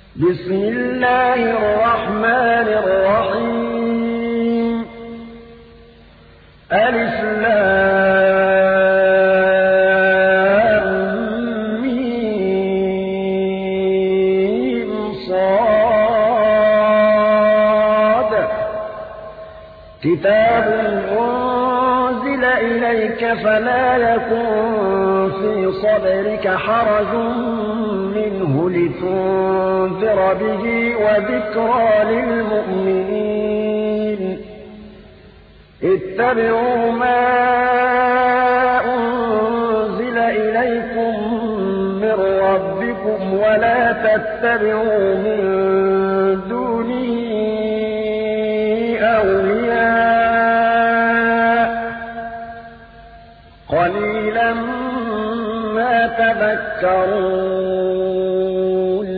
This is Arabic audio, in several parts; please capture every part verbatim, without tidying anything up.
بسم الله الرحمن الرحيم ألف لام ميم صاد كتاب أنزل إليك فلا يكن في صدرك حرج منه لتنذر به وذكرى للمؤمنين اتبعوا ما أنزل إليكم من ربكم ولا تتبعوا من دونه أولياء قليلا ما تذكرون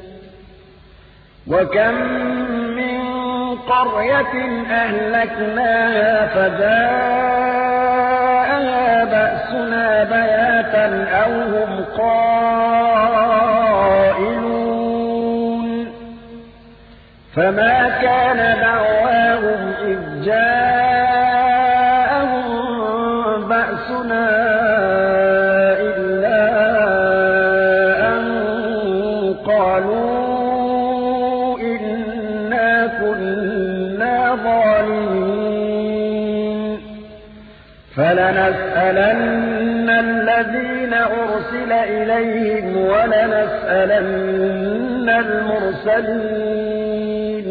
وكم من قرية أهلكناها فجاءها بأسنا بياتا أو هم قائلون فما كان دعواهم إذ جاءهم بأسنا إلا أن قالوا إنا كنا ظالمين فلنسألن الذين أرسل إليهم ولنسألن المرسلين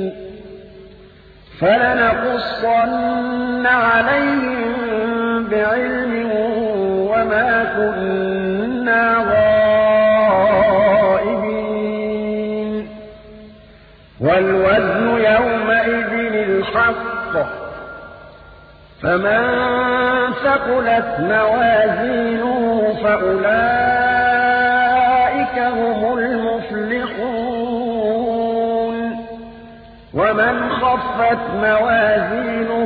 فلنقصن عليهم بعلم وما كنا غائبين والوزن يومئذ الحق فمن ثقلت موازينه فأولئك هم المفلحون ومن خفت موازينه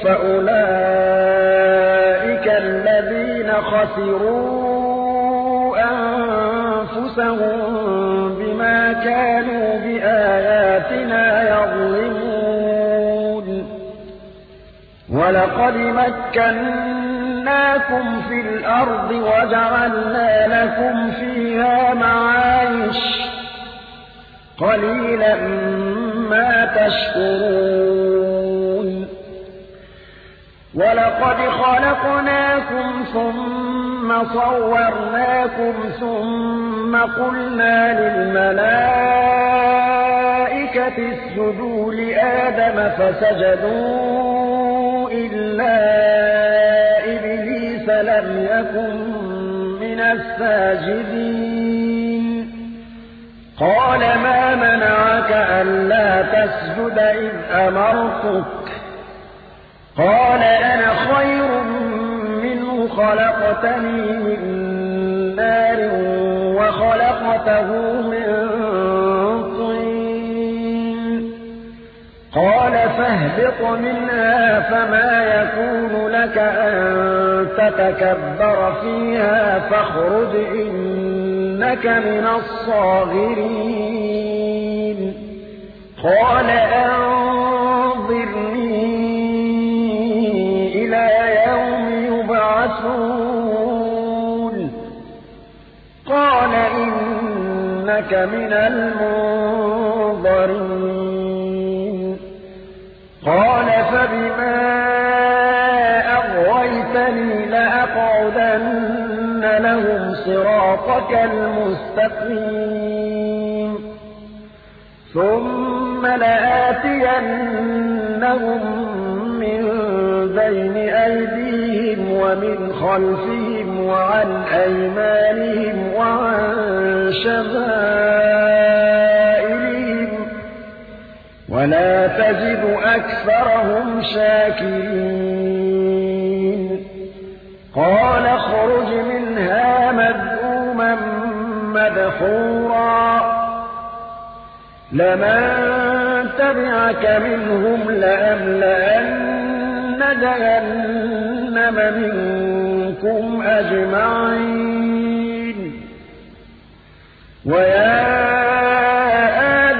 فأولئك الذين خسروا أنفسهم بما كانوا بآياتنا يظلمون ولقد مكناكم في الأرض وجعلنا لكم فيها معايش قليلا ما تشكرون ولقد خلقناكم ثم صورناكم ثم قلنا للملائكة اسجدوا لآدم فسجدوا إلا إبليس لم يكن من الساجدين قال ما منعك ألا تسجد إذ أمرتك قال أنا خير منه خلقتني من نار وخلقته من طين قال فاهبط منها فما يكون لك أن تتكبر فيها فاخرج إنك من الصاغرين قال أنظرني إلى يوم يبعثون قال إنك من المنظرين قال فبما أغويتني لأقعدن لهم صراطك المستقيم ثم لآتينهم من بين أيديهم ومن خلفهم وعن أيمانهم وعن شمائلهم ولا تجد أكثرهم شاكرين قال اخرج منها مذءوما مدحورا لمن تبعك منهم لأملأن جهنم منكم أجمعين ويا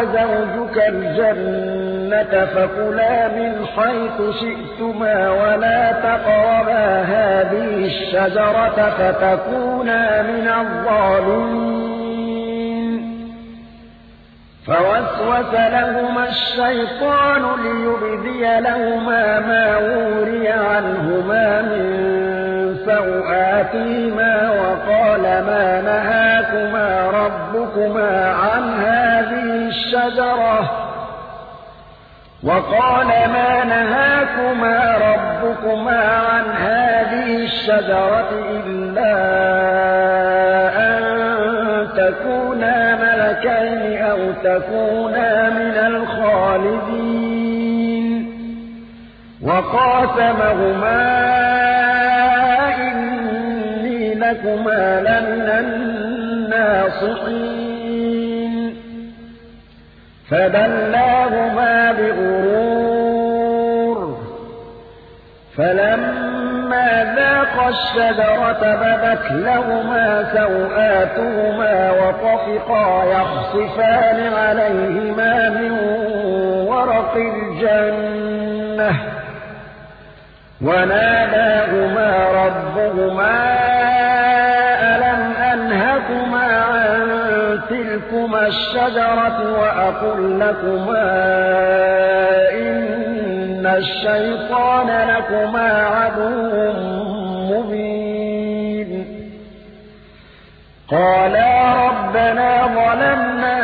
وزوجك الجنة فكلا من حيث شئتما ولا تقربا هذه الشجرة فتكونا من الظالمين. فوسوس لهما الشيطان ليبدي لهما ما وري عنهما من سوآتهما وقال ما نهاكما ربكما عن هذه الشجرة وقال ما نهاكما ربكما عن هذه الشجرة إلا أن تكونا ملكين أو تكونا من الخالدين. وقاسمهما إني لكما لمن الناصحين. فدلاهما بغرور فلما ذاقا الشجرة بدت لهما سوآتهما وطفقا يخصفان عليهما من ورق الجنة وناداهما ربهما ألم أنهكما عن تلكما الشجرة وأقل لكما إن الشيطان لكما عدو مبين. قالا ربنا ظلمنا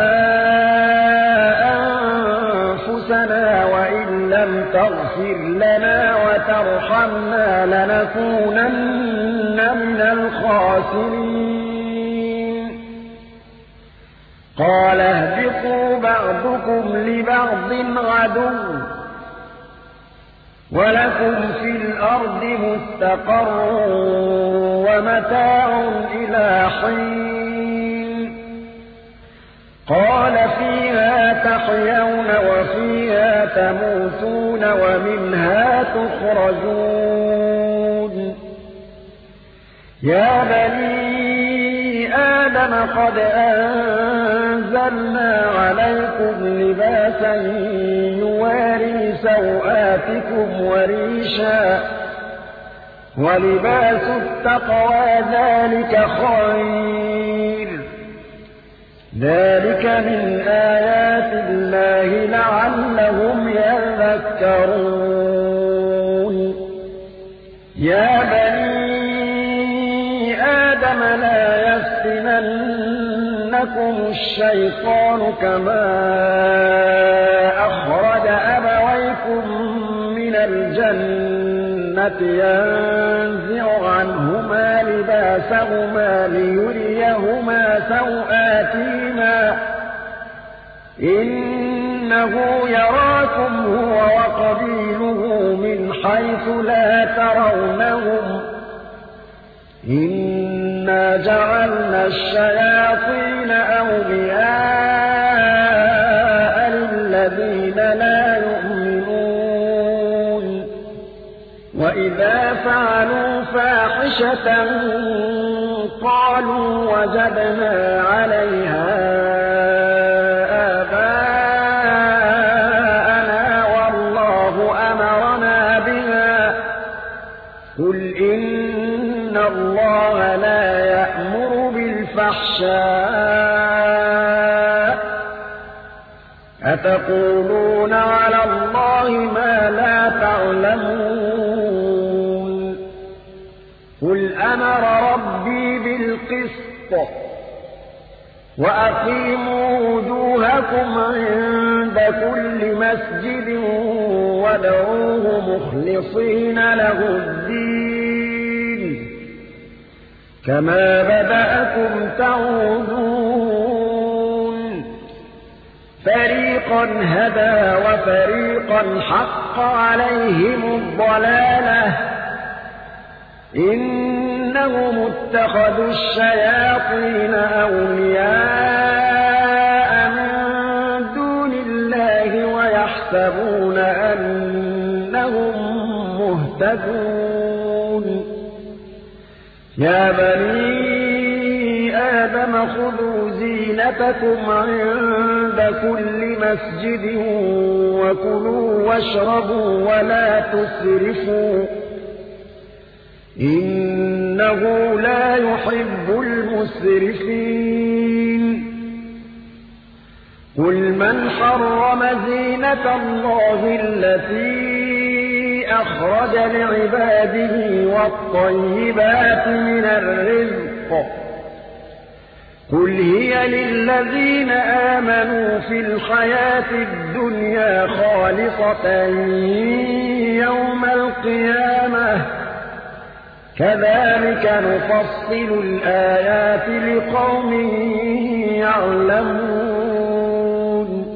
أنفسنا وإن لم تغفر لنا وترحمنا لنكونن من الخاسرين. قال اهبطوا بعضكم لبعض عدو ولكم في الأرض مستقر ومتاع إلى حين. قال فيها تحيون وفيها تموتون ومنها تخرجون. يا بني آدم قد أنزلنا عليكم لباسا يواري سوآتكم وريشا ولباس التقوى ذلك خير. ذلك من آيات الله لعلهم يذكرون. يا بني آدم لا يفتننكم الشيطان كما أخرج أبويكم من الجنة ينزع عنهما لباسهما ليريهما سوآتهما إنه يراكم هو وقبيله من حيث لا ترونهم إنا جعلنا الشياطين أولياء للذين لا يؤمنون. وإذا فعلوا فاحشة قالوا وجدنا عليها آباءنا والله أمرنا بها. قل إن الله لا يأمر بالفحشاء أتقولون على الله ما لا تعلمون. قل أمر ربي بالقسط وأقيموا وجوهكم عند كل مسجد وادعوه مخلصين له الدين كما بدأكم تعودون. فريقا هدى وفريقا حق عليهم الضلالة إنهم اتخذوا الشياطين أولياء من دون الله ويحسبون أنهم مهتدون. يا بني آدم خذوا زينتكم عند كل مسجد وكلوا واشربوا ولا تسرفوا إنه لا يحب المسرفين قل من حرم زينة الله التي أخرج لعباده والطيبات من الرزق قل هي للذين آمنوا في الحياة الدنيا خالصة يوم القيامة كذلك نفصل الآيات لقوم يعلمون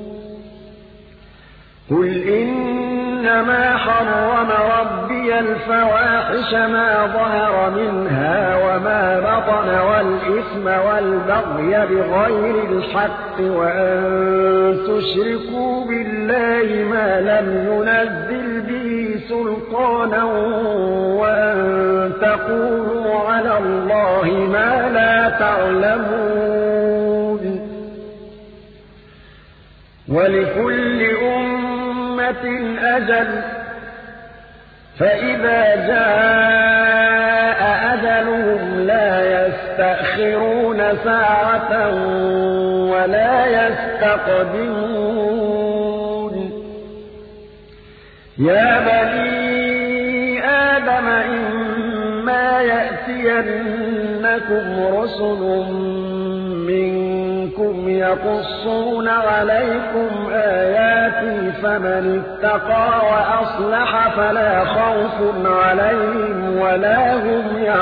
قل إنما حرم ربي الفواحش ما ظهر منها وما بطن والإثم والبغي بغير الحق وأن تشركوا بالله ما لم ينزل به سلطانا وأن تقولوا على الله ما لا تعلمون ولكل أمة أجل فإذا جاء أجلهم لا يستأخرون ساعة ولا يستقدمون يا بني آدم إما يأتينكم رسل منكم يقصون عليكم آياتي فمن اتقى وأصلح فلا خوف عليهم ولا هم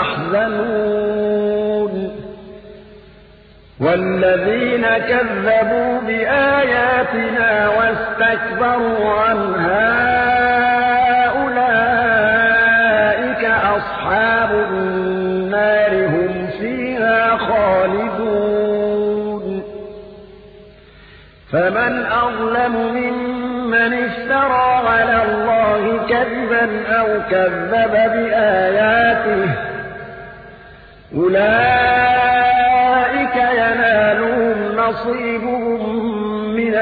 يحزنون والذين كذبوا بآياتنا واستكبروا عنها أولئك أصحاب النار هم فيها خالدون فمن أظلم ممن افترى على الله كذبا أو كذب بآياته أولئك ينالهم نصيبهم من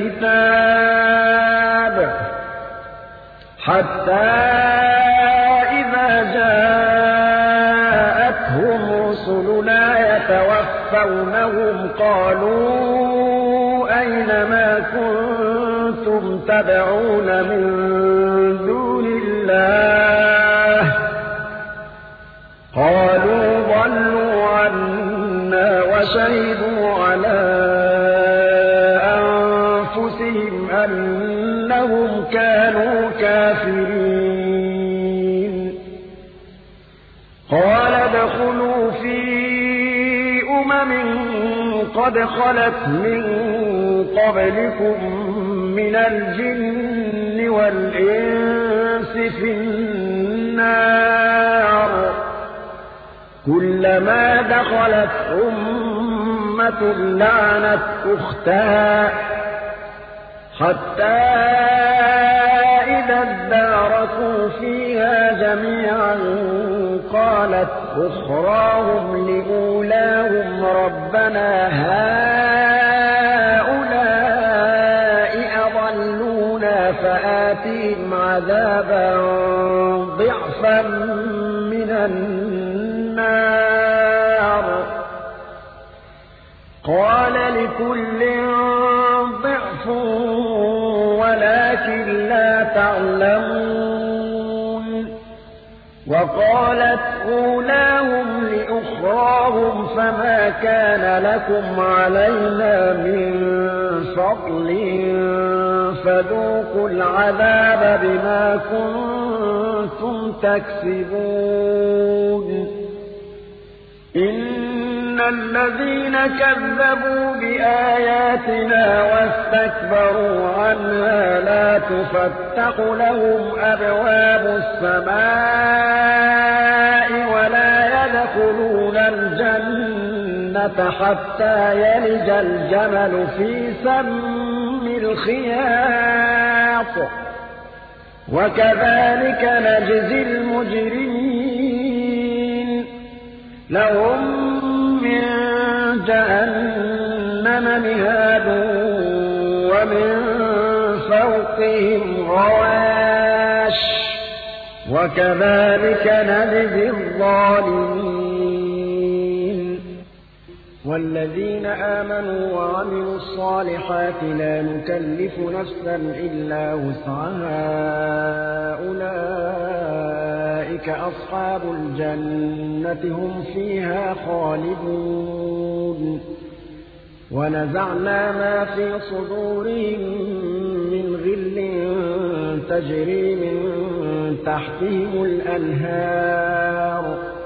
الكتاب حتى إذا جاءتهم رسلنا يتوفونهم قالوا أين ما كنتم تدعون من دون الله قالوا ضلوا عنا وشهدوا على أنفسهم أنهم كانوا كافرين قال ادخلوا في أمم قد خلت من قبلكم من الجن والإنس في النار كلما دخلت أمة لعنت أختها حتى إذا اداركوا فيها جميعا قالت أخراهم لأولاهم ربنا هؤلاء أضلونا فآتهم عذابا ضعفا من النار قال لكل ضعف ولكن لا تعلمون وقالت أولاهم لأخراهم فما كان لكم علينا من فضل فذوقوا العذاب بما كنتم تكسبون إن الذين كذبوا بآياتنا واستكبروا عنها لا تفتح لهم أبواب السماء ولا يدخلون الجنة حتى يلج الجمل في سم الخياط وكذلك نجزي المجرمين لهم من جهنم مهاد ومن فوقهم غواش وكذلك نجزي الظالمين والذين آمنوا وعملوا الصالحات لا نكلف نفسا إلا وسعها أولئك أصحاب الجنة هم فيها خالدون ونزعنا ما في صدورهم من غل تجري من تحتهم الأنهار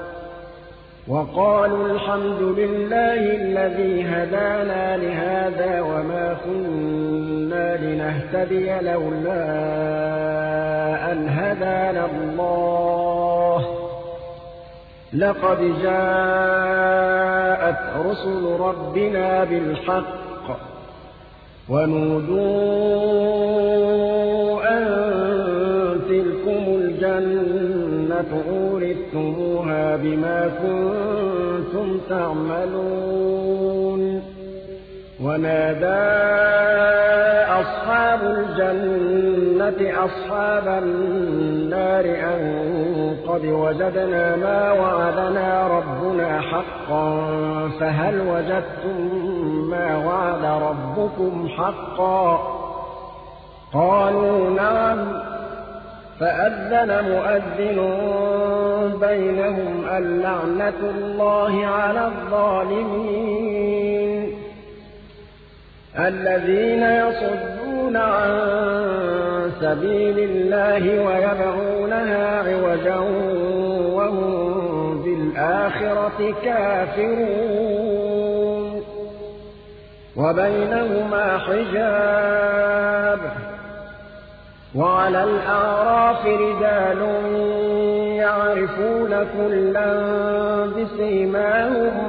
وقالوا الحمد لله الذي هدانا لهذا وما كنا لنهتدي لولا أن هدانا الله لقد جاءت رسل ربنا بالحق ونودوا أن تلكم الجنة أورثتموها بما كنتم تعملون ونادى أصحاب الجنة أصحاب النار أن قد وجدنا ما وعدنا ربنا حقا فهل وجدتم ما وعد ربكم حقا قالوا نعم فأذن مؤذن بينهم اللعنة الله على الظالمين الذين يصدون عن سبيل الله ويبغونها عوجا وهم بالآخرة كافرون وبينهما حجاب وعلى الأعراف رجال يعرفون كلا بسيماهم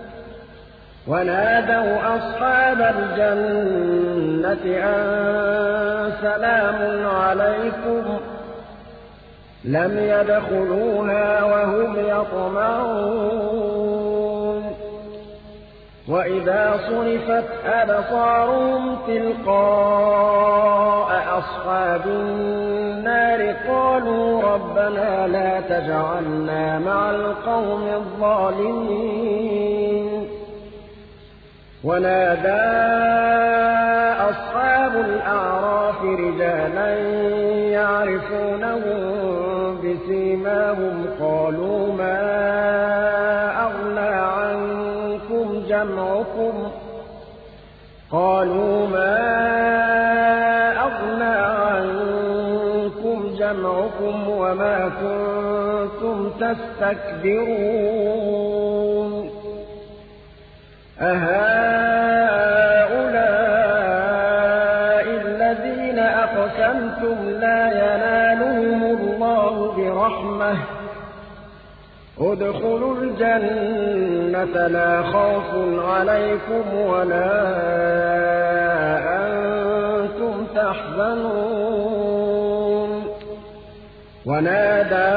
ونادوا أصحاب الجنة أن سلام عليكم لم يدخلوها وهم يطمعون وإذا صرفت أبصارهم تلقاء أصحاب النار قالوا ربنا لا تجعلنا مع القوم الظالمين ونادى أصحاب الأعراف رجالا يعرفونهم بسيماهم قالوا ما أغنى عنكم جمعكم قالوا ما أغنى عنكم جمعكم وما كنتم تستكبرون أهؤلاء الذين أقسمتم لا ينالهم الله برحمة ادخلوا الجنة لا خوف عليكم ولا أنتم تحزنون ونادى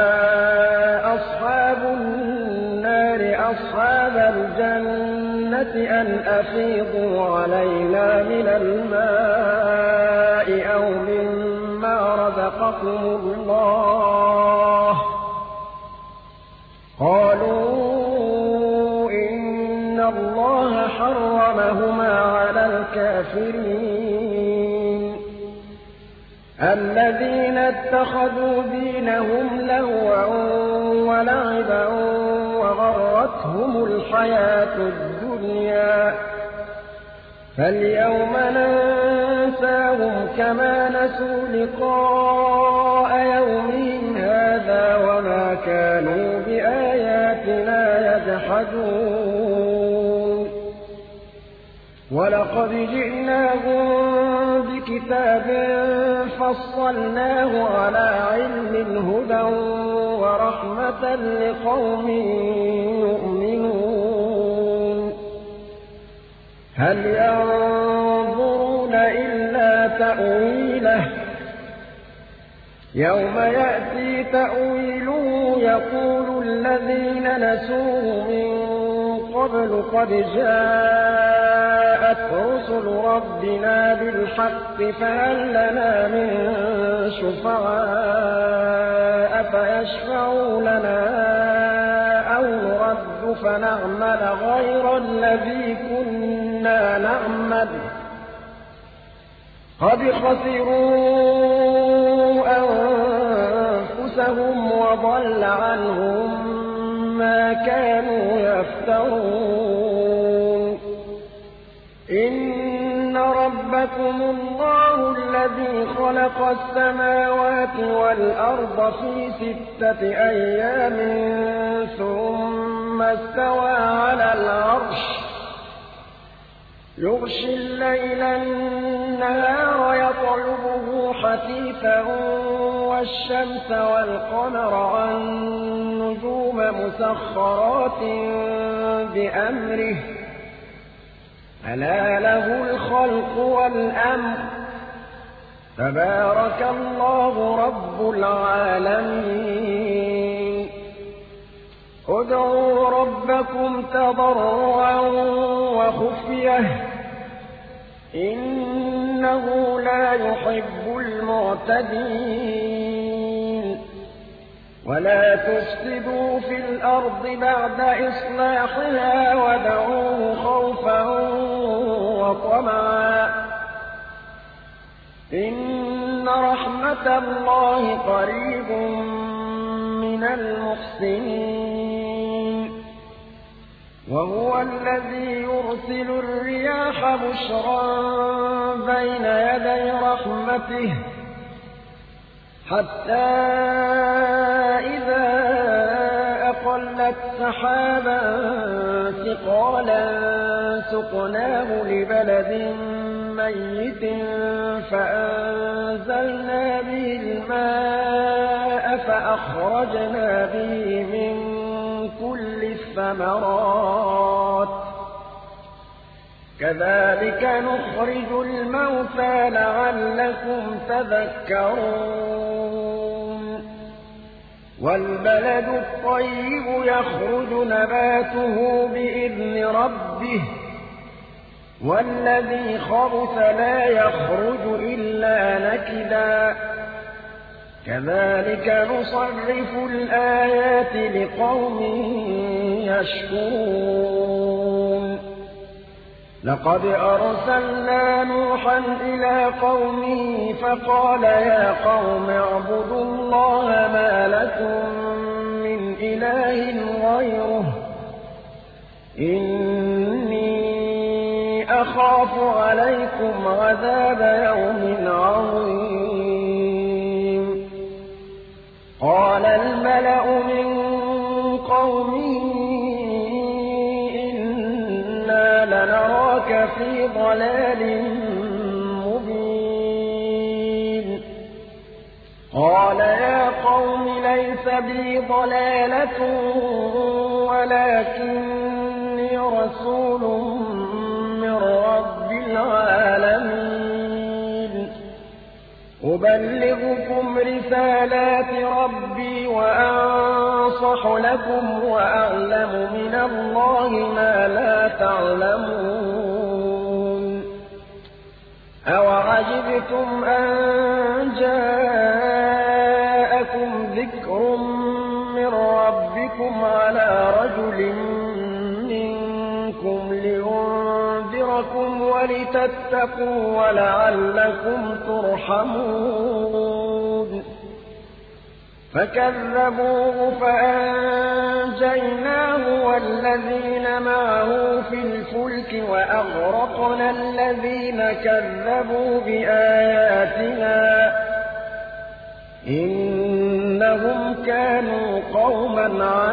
أصحاب النار أصحاب الجنة أن أفيضوا علينا من الماء أو مما رزقكم الله قالوا إن الله حرمهما على الكافرين الذين اتخذوا دينهم لهوا ولعبا وغرتهم الحياة الدنيا فاليوم ننساهم كما نسوا لقاء يومهم هذا وما كانوا بآياتنا يجحدون ولقد جئناهم بكتاب فصلناه على علم هدى ورحمة لقوم يؤمنون هل ينظرون إلا تأويله يوم يأتي تأويله يقول الذين نسوه من قبل قد جاءت رسل ربنا بالحق فهل لنا من شفعاء فيشفعوا لنا أو نرد فنعمل غير الذي كنا نعمل قد خسروا أنفسهم وضل عنهم ما كانوا يفترون إن ربكم الله الذي خلق السماوات والأرض في ستة أيام ثم استوى على العرش يغشي الليل النهار يطلبه حثيثا والشمس والقمر والنجوم مسخرات بأمره ألا له الخلق والأمر تبارك الله رب العالمين ادعوا ربكم تضرعا وخفية إنه لا يحب المعتدين ولا تفسدوا في الأرض بعد إصلاحها ودعوه خوفا وطمعا إن رحمة الله قريب من المحسنين وهو الذي يرسل الرياح بشرا بين يدي رحمته حتى إذا أقلت سحابا ثقالا سقناه لبلد ميت فأنزلنا به الماء فأخرجنا به من كل الثمرات كذلك نخرج الموتى لعلكم تذكرون والبلد الطيب يخرج نباته بإذن ربه والذي خبث لا يخرج إلا نكدا كذلك نصرف الآيات لقوم يشكرون لقد أرسلنا نوحا إلى قومه فقال يا قوم اعبدوا الله ما لكم من إله غيره إني أخاف عليكم عذاب يوم عظيم قال الملأ من قومه إنا لنراك في ضلال مبين قال يا قوم ليس بي ضلالة ولكني رسول من رب العالمين أبلغكم رسالات ربي وأنصح لكم وأعلم من الله ما لا تعلمون أوعجبتم أن جاءكم ذكر من ربكم على رجل منكم لينذركم ولتتقوا ولعلكم ترحمون فكذبوه فأنجيناه والذين معه في الفلك وأغرقنا الذين كذبوا بآياتنا إنهم كانوا قوما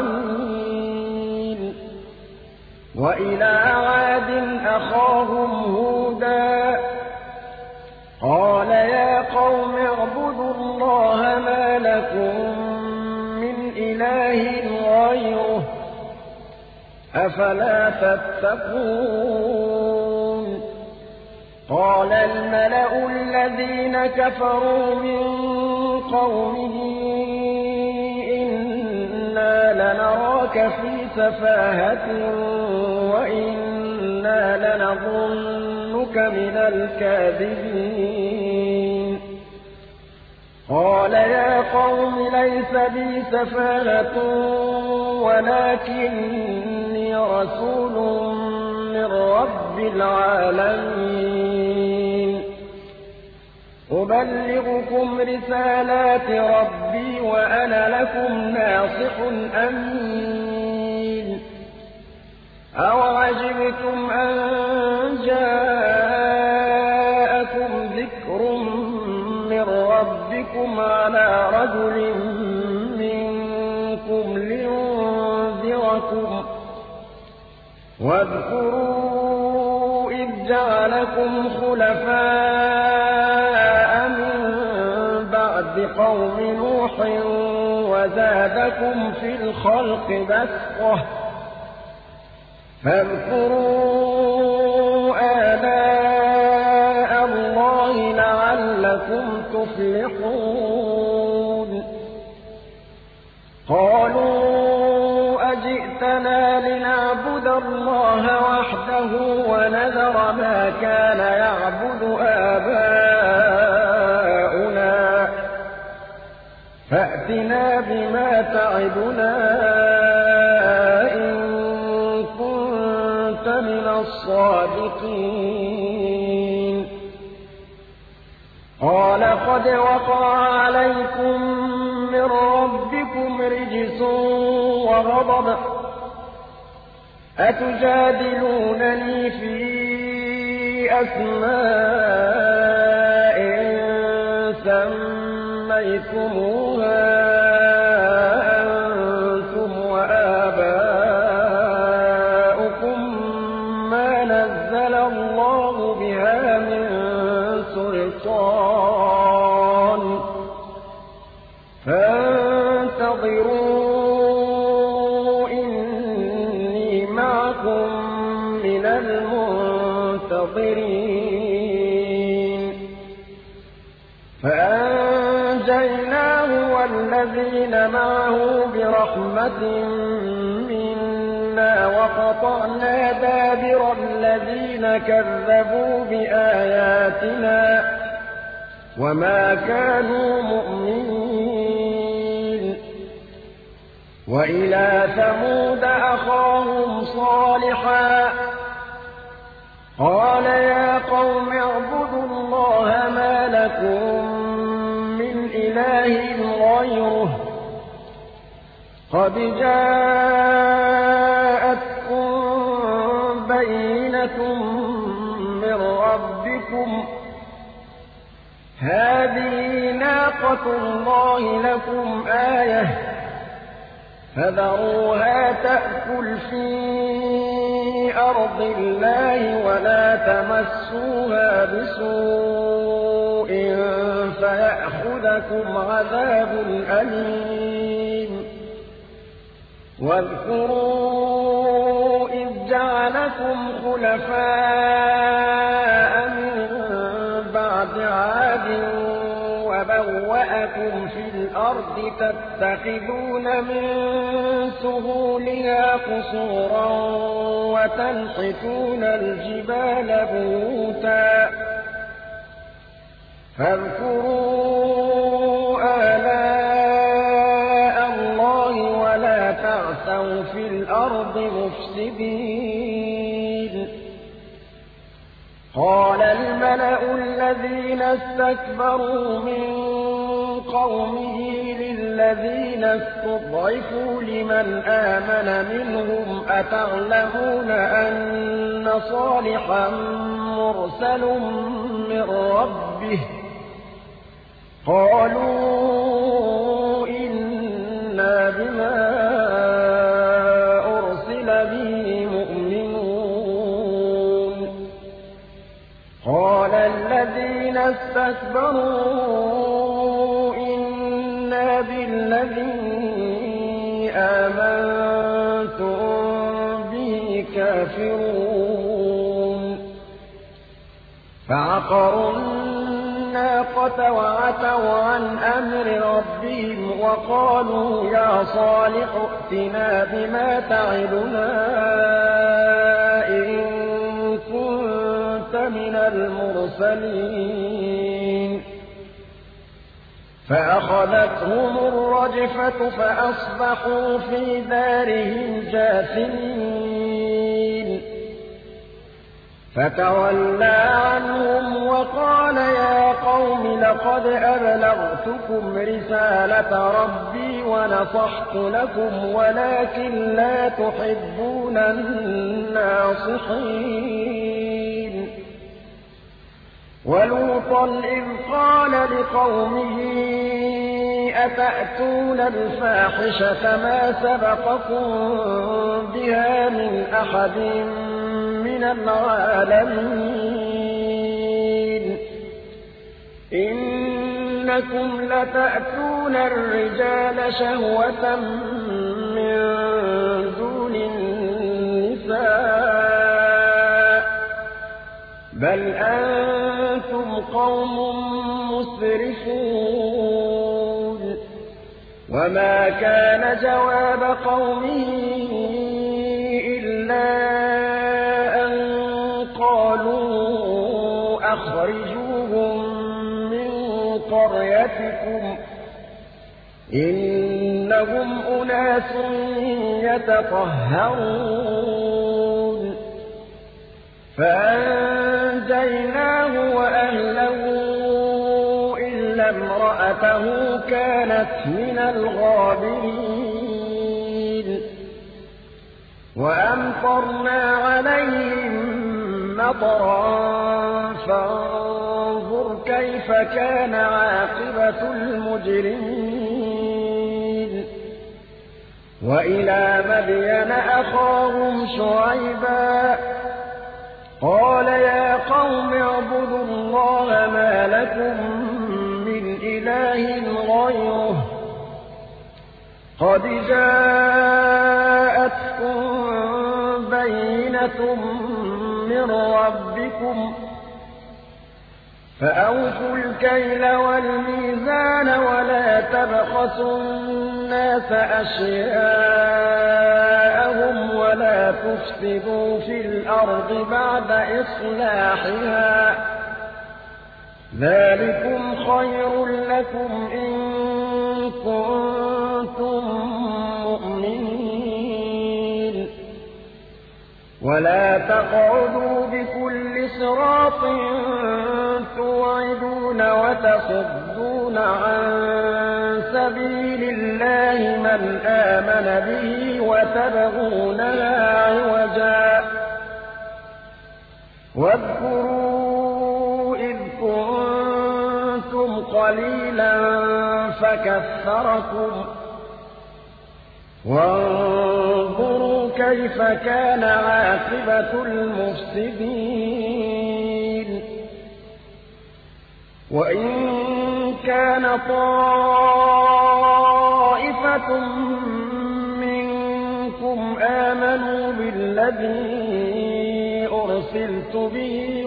عمين وإلى عاد أخاهم هودا قال يا قوم اعبدوا الله ما لكم من إله غيره أفلا تتقون قال الملأ الذين كفروا من قومه إنا لنراك في سفاهة وإنا لنظنك من الكاذبين قال يا قوم ليس بي سفاهة ولكني رسول من رب العالمين أبلغكم رسالات ربي وأنا لكم ناصح أمين أوعجبتم أن جاءكم ذكر من ربكم على رجل منكم لينذركم واذكروا إذ جعلكم خلفاء من بعد قوم نوح وزادكم في الخلق بسطة فاذكروا آلاء الله لعلكم تفلحون قالوا أجئتنا لنعبد الله وحده ونذر ما كان يعبد آباؤنا فأتنا بما تعدنا إن كنت من الصادقين قال قد وقع عليكم من ربكم رجس وغضب أتجادلونني في أسماء سميتموها أنتم وآباؤكم ما نزل الله بها من سلطان فانتظروا إني معكم من المنتظرين فأنجيناه والذين معه برحمة منا وقطعنا دابر الذين كذبوا بآياتنا وما كانوا مؤمنين وإلى ثمود أخاهم صالحا قال يا قوم اعبدوا الله ما لكم من إله غيره قد جاءتكم بينة من ربكم هذه ناقة الله لكم آية فذروها تأكل في أرض الله ولا تمسوها بسوء فيأخذكم عذاب أليم واذكروا إذ جعلكم خلفاء من بعد عاد وبوأكم في الأرض تتخذون من سهولها قصورا وتنحتون الجبال بيوتا فاذكروا آلاء الله ولا تعثوا في الأرض مفسدين قال الملأ الذين استكبروا من قومه للذين استضعفوا لمن آمن منهم أتعلمون أن صالحا مرسل من ربه قالوا إنا بما أرسل به مؤمنون قال الذين استكبروا إنا بالذي آمنتم به كافرون فعقروا الناقة وعتوا عن أمر ربهم وقالوا يا صالح ائتنا بما تعدنا إن كنت من المرسلين فأخذتهم الرجفة فأصبحوا في دارهم جاثمين فتولى عنهم وقال يا قوم لقد أبلغتكم رسالة ربي ونصحت لكم ولكن لا تحبون الناصحين ولوطا إذ قال لقومه أتأتون الفاحشة ما سبقكم بها من أحد من العالمين إنكم لتأتون الرجال شهوة من دون النساء بل أنتم قوم مسرفون وما كان جواب قومه إلا أن قالوا أخرجوهم من قريتكم إنهم أناس يتطهرون فأنجيناه وأهله إلا امرأته كانت من الغابرين وأمطرنا عليهم مطرا فانظر كيف كان عاقبة المجرمين وإلى مدين أخاهم شعيبا قال يا قوم اعبدوا الله ما لكم من إله غيره قد جاءتكم بينة من ربكم فأوفوا الكيل والميزان ولا تبخسوا الناس أشياءهم ولا تفسدوا في الأرض بعد إصلاحها ذلكم خير لكم إن كنتم مؤمنين ولا تقعدوا بكل صراط توعدون وتصدون عن سبيل الله من آمن به وتبغونها عوجا واذكروا إذ كنتم قليلا فكثركم وانظروا كيف كان عاقبة المفسدين وإن كان طائفة منكم آمنوا بالذي أرسلت به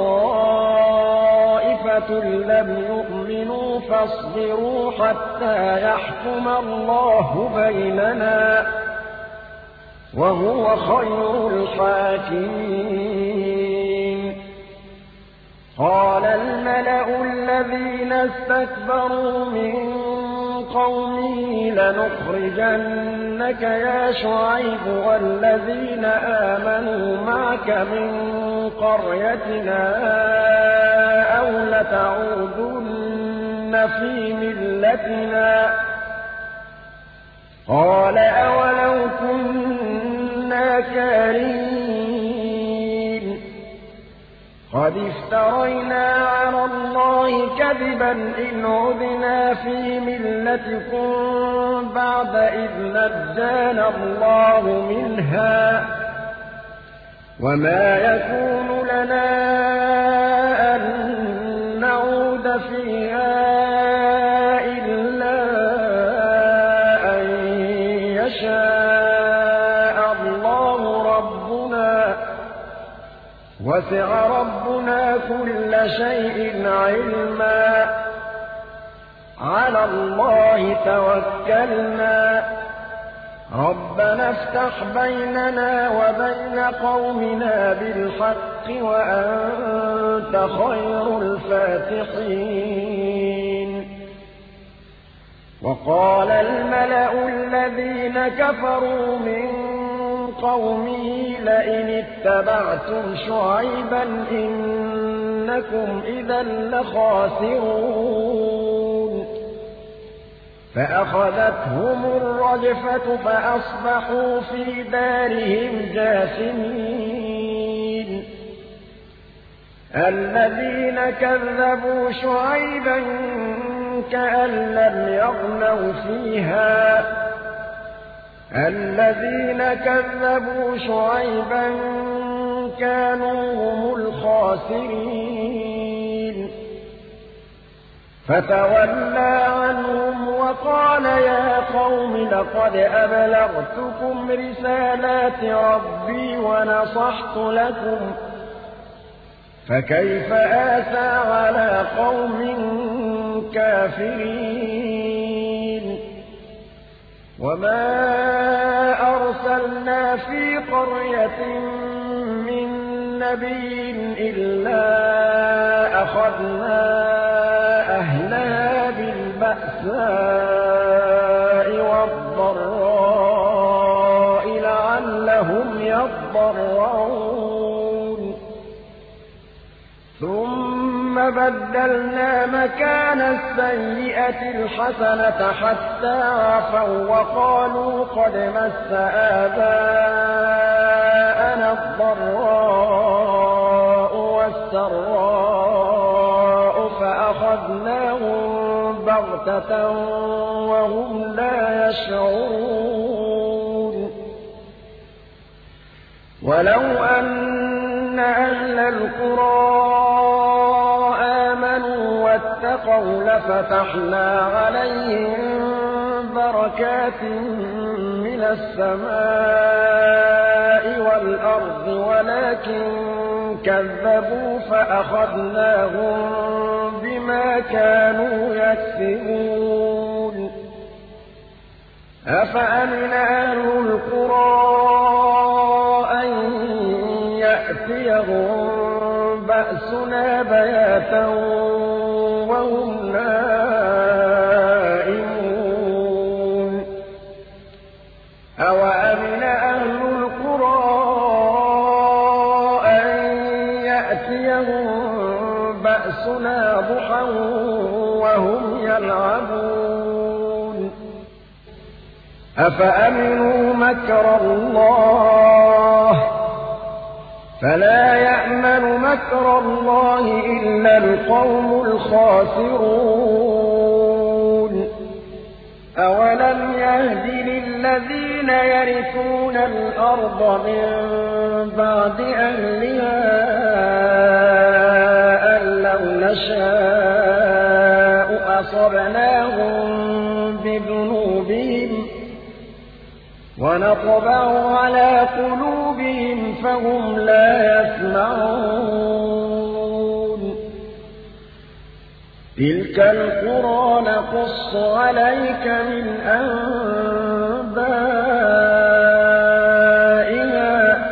وطائفة لم يؤمنوا فاصبروا حتى يحكم الله بيننا وهو خير الحاكمين قال الملأ الذين استكبروا من قومه لنخرجنك يا شعيب والذين آمنوا معك من قريتنا أو لتعودن في ملتنا قال أولو كنا كارهين قد افترينا على الله كذبا إن عدنا في ملتكم بعد إذ نجانا الله منها وما يكون لنا أن نعود فيها إلا أن يشاء الله ربنا وسع ربنا كل شيء علما على الله توكلنا ربنا افتح بيننا وبين قومنا بالحق وأنت خير الفاتحين وقال الملأ الذين كفروا من قومه لئن اتبعتم شعيبا إنكم إذا لخاسرون فأخذتهم الرجفة فأصبحوا في دارهم جاثمين الذين كذبوا شعيبا كأن لم يغنوا فيها الذين كذبوا شعيبا كانوا هم الخاسرين فتولى عنهم وقال يا قوم لقد أبلغتكم رسالات ربي ونصحت لكم فكيف آسى على قوم كافرين وما أرسلنا في قرية من نبي إلا أخذنا أهلها بالبأساء والضراء لعلهم يضرعون ثم بدلنا مكان السيئة الحسنة حتى عفوا وقالوا قد مس آباءنا الضراء والسراء فأخذناهم بغتة وهم لا يشعرون ولو أن أهل القرى آمنوا واتقوا لفتحنا عليهم بركات من السماء والأرض ولكن كذبوا فأخذناهم بما كانوا يكسبون أفأمن أهل القرى أن يأتيهم بأسنا بياتا وهم نائمون أوأمن أهل القرى أن يأتيهم بأسنا ضحى وهم يلعبون أفأمنوا مكر الله فلا يأمن مكر الله إلا القوم الخاسرون أولم يهد للذين يرثون الأرض من بعد أهلها أن لو نشاء أصبناهم بذنوبهم ونطبع على قلوبهم فهم لا يسمعون تلك القرى نقص عليك من أنبائها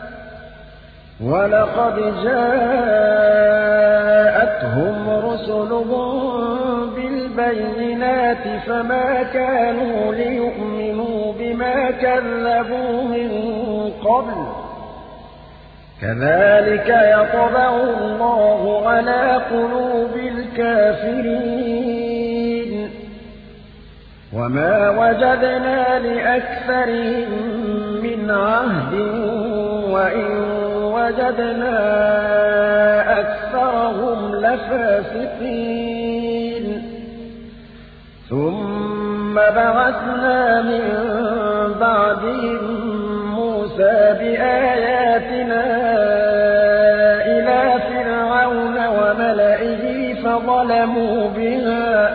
ولقد جاءتهم رسلهم بالبينات فما كانوا ليؤمنوا بما كذبوا من قبل كذلك يطبع الله على قلوب الكافرين وما وجدنا لأكثرهم من عهد وإن وجدنا أكثرهم لفاسقين ثم بعثنا من بعدهم موسى بآياتنا إلى فرعون وملئه فظلموا بها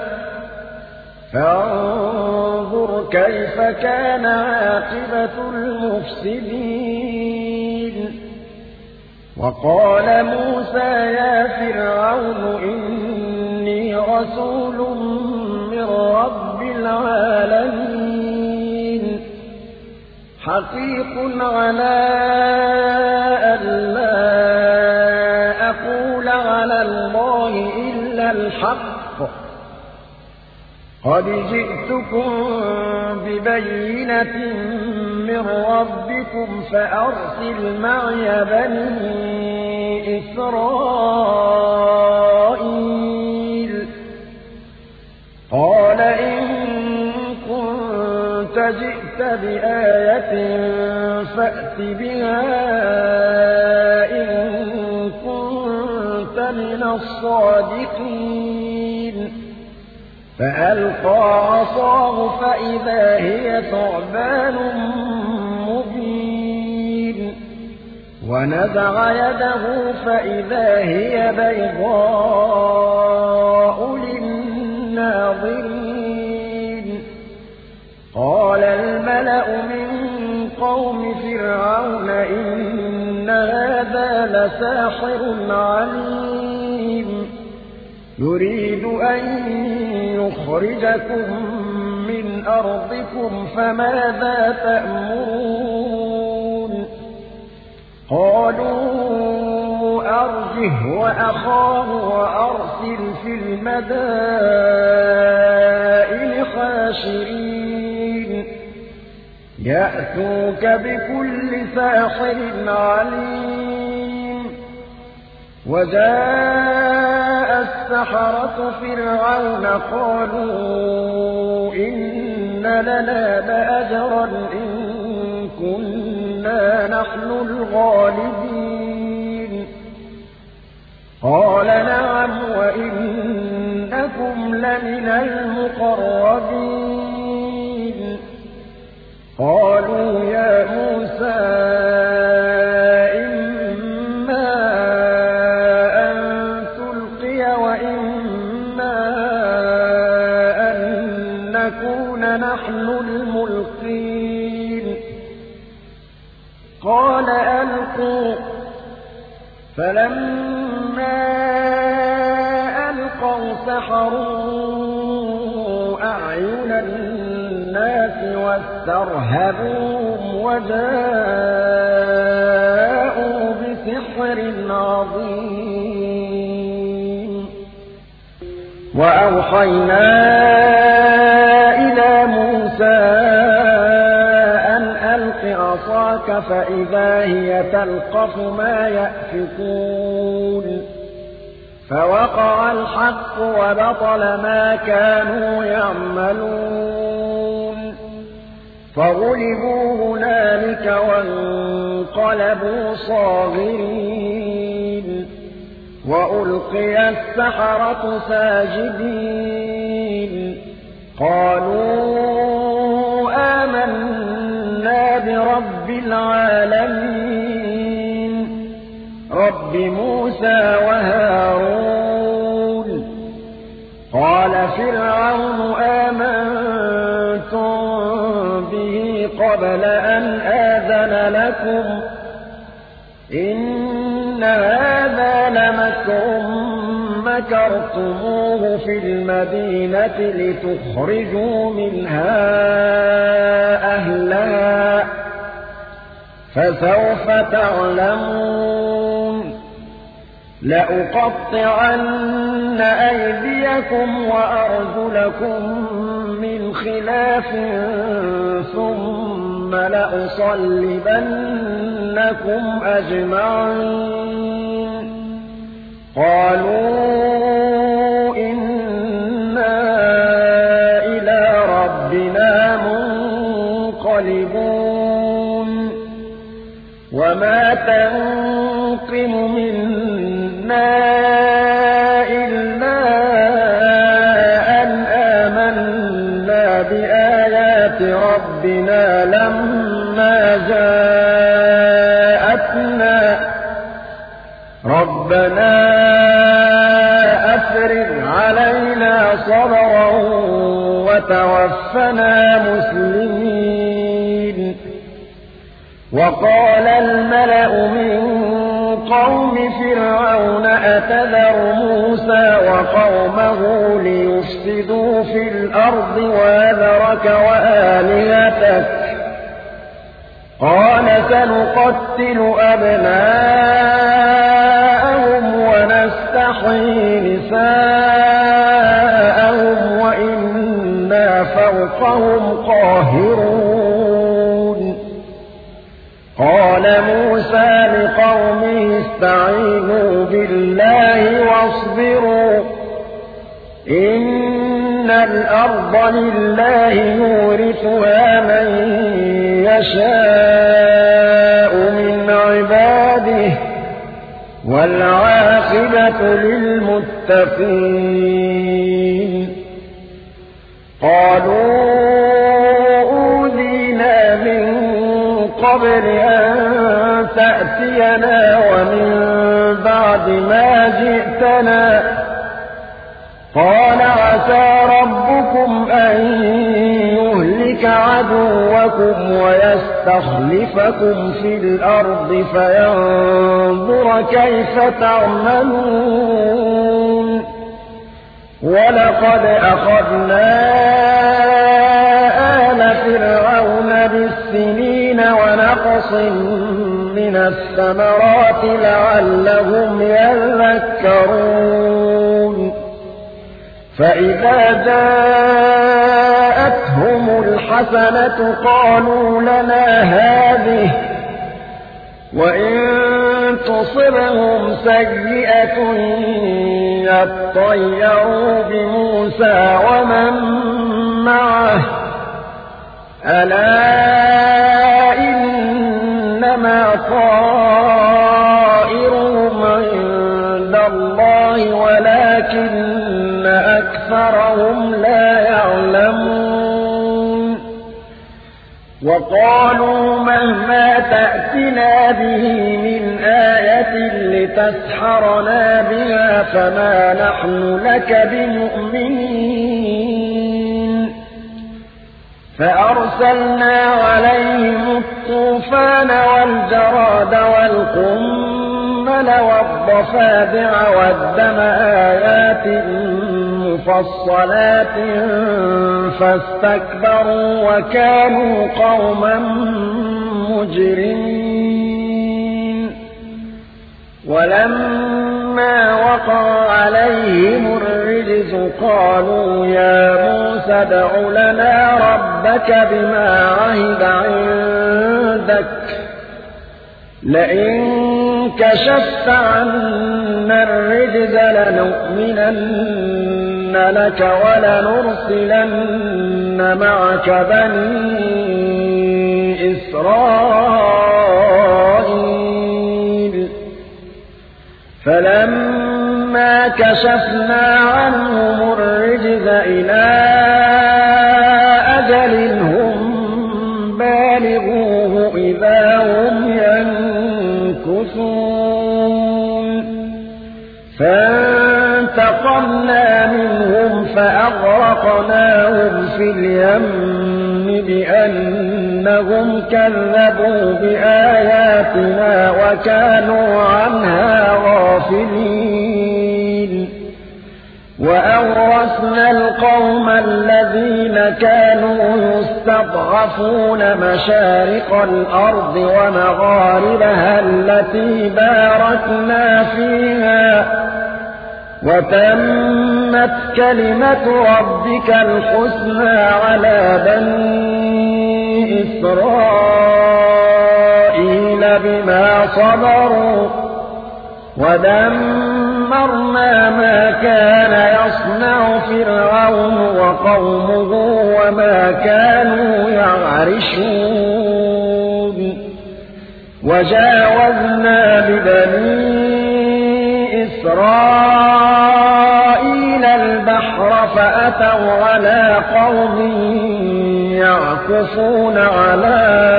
فانظر كيف كان عاقبة المفسدين وقال موسى يا فرعون إني رسول من رب العالمين حقيق على ألا أقول على الله إلا الحق قد جئتكم ببينة من ربكم فأرسل معي بني إسرائيل قال إن كنت جئت بآية فأت بها إن كنت من الصادقين فألقى عصاه فإذا هي ثعبان مبين ونزع يده فإذا هي بيضاء للناظرين قال الملأ من قوم فرعون إن هذا لساحر عليم يريد أن يخرجكم من أرضكم فماذا تأمرون قالوا أرجه وأخاه وأرسل في المدائن حاشرين يأتوك بكل ساحر عليم وجاء السحرة فرعون قالوا إن لنا لأجرا إن كنا نحن الغالبين قال نعم وإنكم لمن المقربين قالوا يا موسى إما أن تلقي وإما أن نكون نحن الملقين قال ألقوا فلما ألقوا سحروا أعين الناس واسترهبوهم وجاءوا بسحر عظيم وأوحينا إلى موسى أن ألق عصاك فإذا هي تلقف ما يأفكون فوقع الحق وبطل ما كانوا يعملون فغلبوا هنالك وانقلبوا صاغرين وألقي السحرة ساجدين قالوا آمنا برب العالمين رب موسى وهارون قال فرعون آمنتم به قبل أن آذن لكم إن هذا لمكر مكرتموه في المدينة لتخرجوا منها أهلها فسوف تعلمون لأقطعن أيديكم وأرجلكم من خلاف ثم لأصلبنكم أجمعين قالوا إنا إلى ربنا منقلبون وما تنقم منا إلا أن آمنا بآيات ربنا لما جاءتنا ربنا أفرغ علينا صبرا وتوفنا مسلمين وقال الملأ من قوم فرعون أتذر موسى وقومه ليفسدوا في الأرض ويذرك وآلهتك قال سنقتل أبناءهم ونستحيي نساءهم وإنا فوقهم قاهرون قال موسى لقومه استعينوا بالله واصبروا إن الأرض لله يورثها من يشاء من عباده والعاقبة للمتقين قالوا أوذينا من قبل أن تأتينا ومن بعد ما جئتنا قال عسى ربكم أن يهلك عدوكم ويستخلفكم في الأرض فينظر كيف تعملون ولقد أخذنا آل فرعون بالسنين ونقص من الثمرات لعلهم يذكرون فإذا جاءتهم الحسنة قالوا لنا هذه وإن تصبهم سيئة يطيروا بموسى ومن معه ألا إنما طائرهم عند الله ولكن أكثرهم لا يعلمون وقالوا مهما تأتنا به من آية لتسحرنا بها فما نحن لك بمؤمنين فأرسلنا عليهم الطوفان والجراد والقمل والضفادع والدم آيات مفصلات فاستكبروا وكانوا قوما مجرمين ولما وقع عليهم الرجز قالوا يا موسى ادع لنا ربك بما عهد عندك لئن كشفت عنا الرجز لنؤمنن لك ولنرسلن معك بني إسرائيل فلما كشفنا عنهم الرجز إلى أجل هم بالغوه إذا هم ينكثون فانتقمنا منهم فأغرقناهم في اليم بأنهم كذبوا بآياتنا وكانوا عنها غافلين وأورثنا القوم الذين كانوا يستضعفون مشارق الأرض ومغاربها التي باركنا فيها وتمت كلمة ربك الحسنى على بني إسرائيل بما صبروا ودمرنا ما كان يصنع فرعون وقومه وما كانوا يعرشون وجاوزنا ببني إسرائيل البحر فأتوا على قوم يعكفون على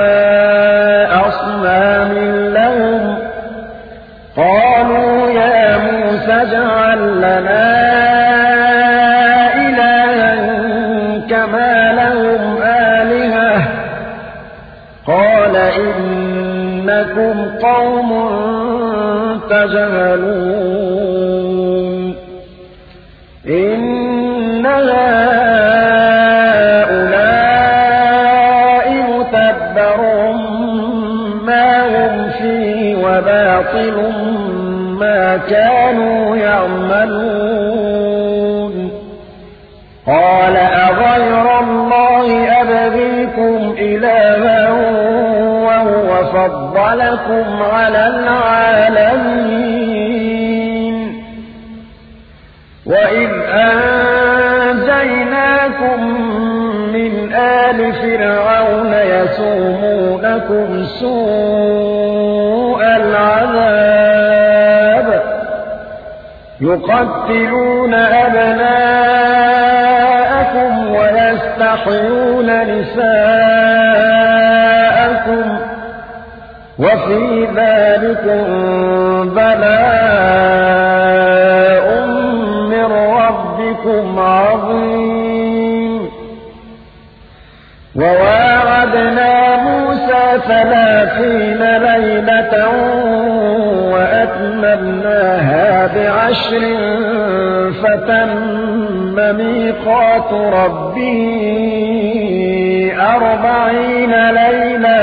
أصنام لهم قالوا يا موسى اجعل لنا إلها كما لهم آلهة قال إنكم قوم يجهلون إن هؤلاء متبر ما هم فيه وباطل ما كانوا يعملون قال أغير الله أبغيكم إلها وهو فضلكم على العالمين وإذ أنجيناكم من آل فرعون يسومونكم سوء العذاب يقتلون أبناءكم ويستحيون نساءكم وفي ذلكم بلاء من ربكم عظيم وواعدنا موسى ثلاثين ليلة وأتممناها بعشر فتم ميقات ربه أربعين ليلة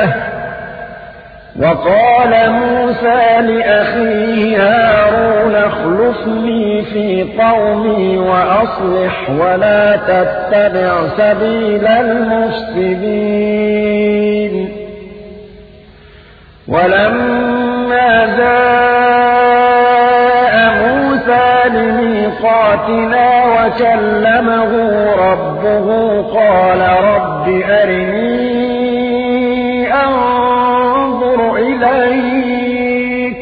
وقال موسى لأخيه هارون اخلفني في قومي وأصلح ولا تتبع سبيل المفسدين ولما جاء موسى لميقاتنا وكلمه ربه قال رب أرني أنظر إليك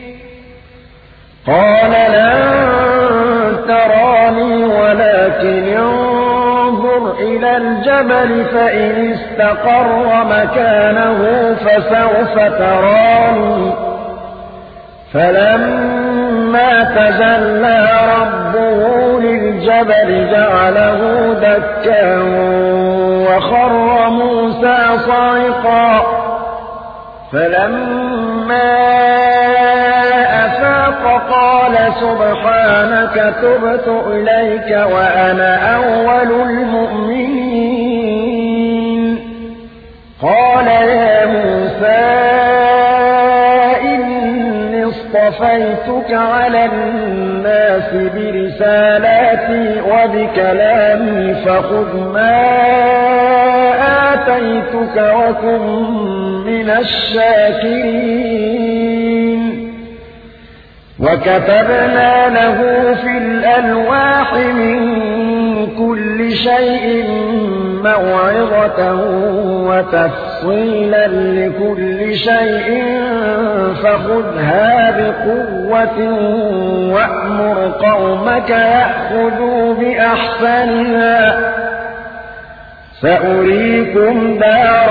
قال لن تراني ولكن انظر إلى الجبل فإن استقر مكانه فسوف تراني فلما تجلى ربه للجبل جعله دكا وخر موسى صعقا فلما أفاق قال سبحانك تبت إليك وأنا أول المؤمنين قال يا موسى إني اصطفيتك على الناس برسالاتي وبكلامي فخذ ما آتيتك وكن من الشاكرين وكتبنا له في الألواح من كل شيء موعظة وتفصيلا لكل شيء فخذها بقوة وأمر قومك يأخذوا بأحسنها سأريكم دار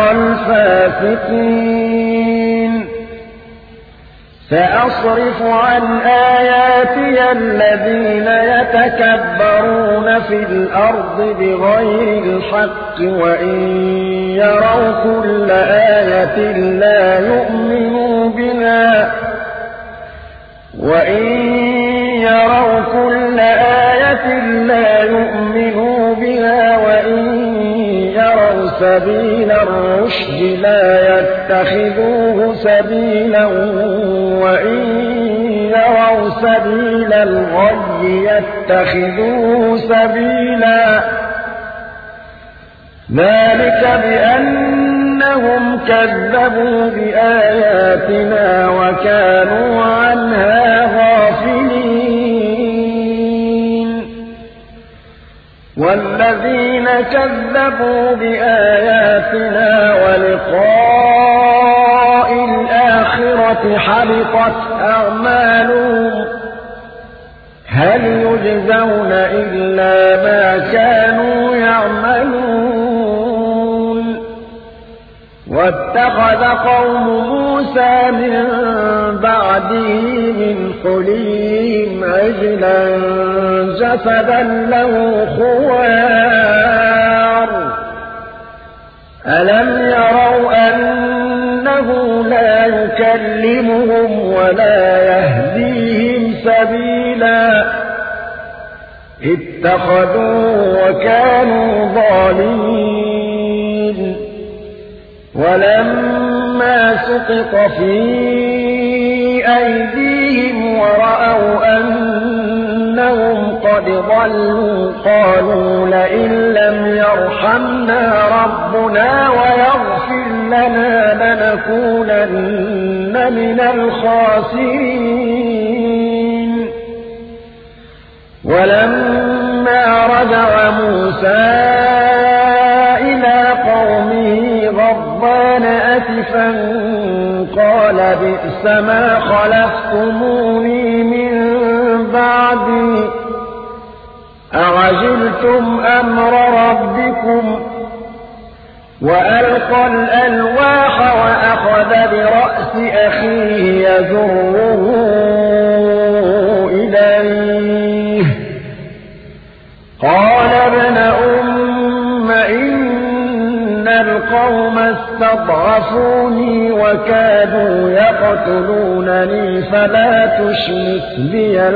الفاسقين سأصرف عن آياتي الذين يتكبرون في الأرض بغير الحق وإن يروا كل آية لا يؤمنوا بها وإن يروا كل آية لا يؤمنوا بها وإن يروا سبيل الرشد لا يتخذوه سبيلا وإن يروا سبيل الغي يتخذوه سبيلا ذلك بأنهم كذبوا بآياتنا وكانوا عنها غافلين والذين كذبوا بآياتنا ولقاء الآخرة حبطت أعمالهم هل يجزون إلا ما كانوا يعملون واتخذ قوم موسى من بعده من حليهم عجلا جسدا له خوار ألم يروا أنه لا يكلمهم ولا يهديهم سبيلا اتخذوا وكانوا ظالمين ولما سقط في أيديهم ورأوا أنهم قد ضلوا قالوا لئن لم يرحمنا ربنا ويغفر لنا لنكونن من الخاسرين ولما رجع موسى إلى قومه غضبان أسفا قال بئس ما خلفتموني من بعدي أعجلتم أمر ربكم وألقى الألواح وأخذ برأس أخيه يجره إليه قال ابن أم إن القوم استضعفوني وكادوا يقتلونني فلا تشمت بي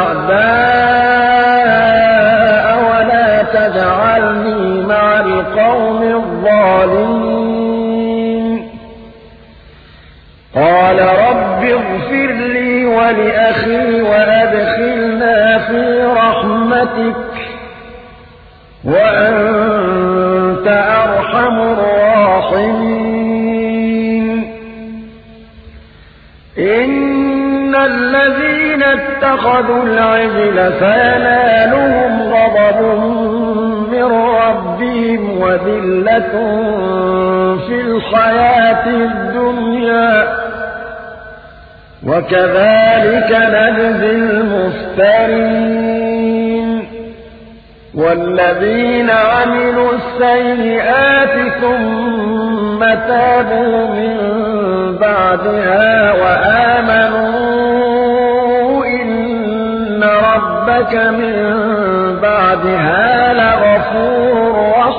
الأعداء ولا تجعلني مع القوم الظالمين قال رب اغفر لي ولأخي وأدخلنا في رحمتك وأنت أرحم الراحمين إن الذين اتخذوا العجل سينالهم غضب من ربهم وذلة في الحياة الدنيا وكذلك نجزي المفترين والذين عملوا السيئات ثم تابوا من بعدها وآمنوا إن ربك من بعدها لغفور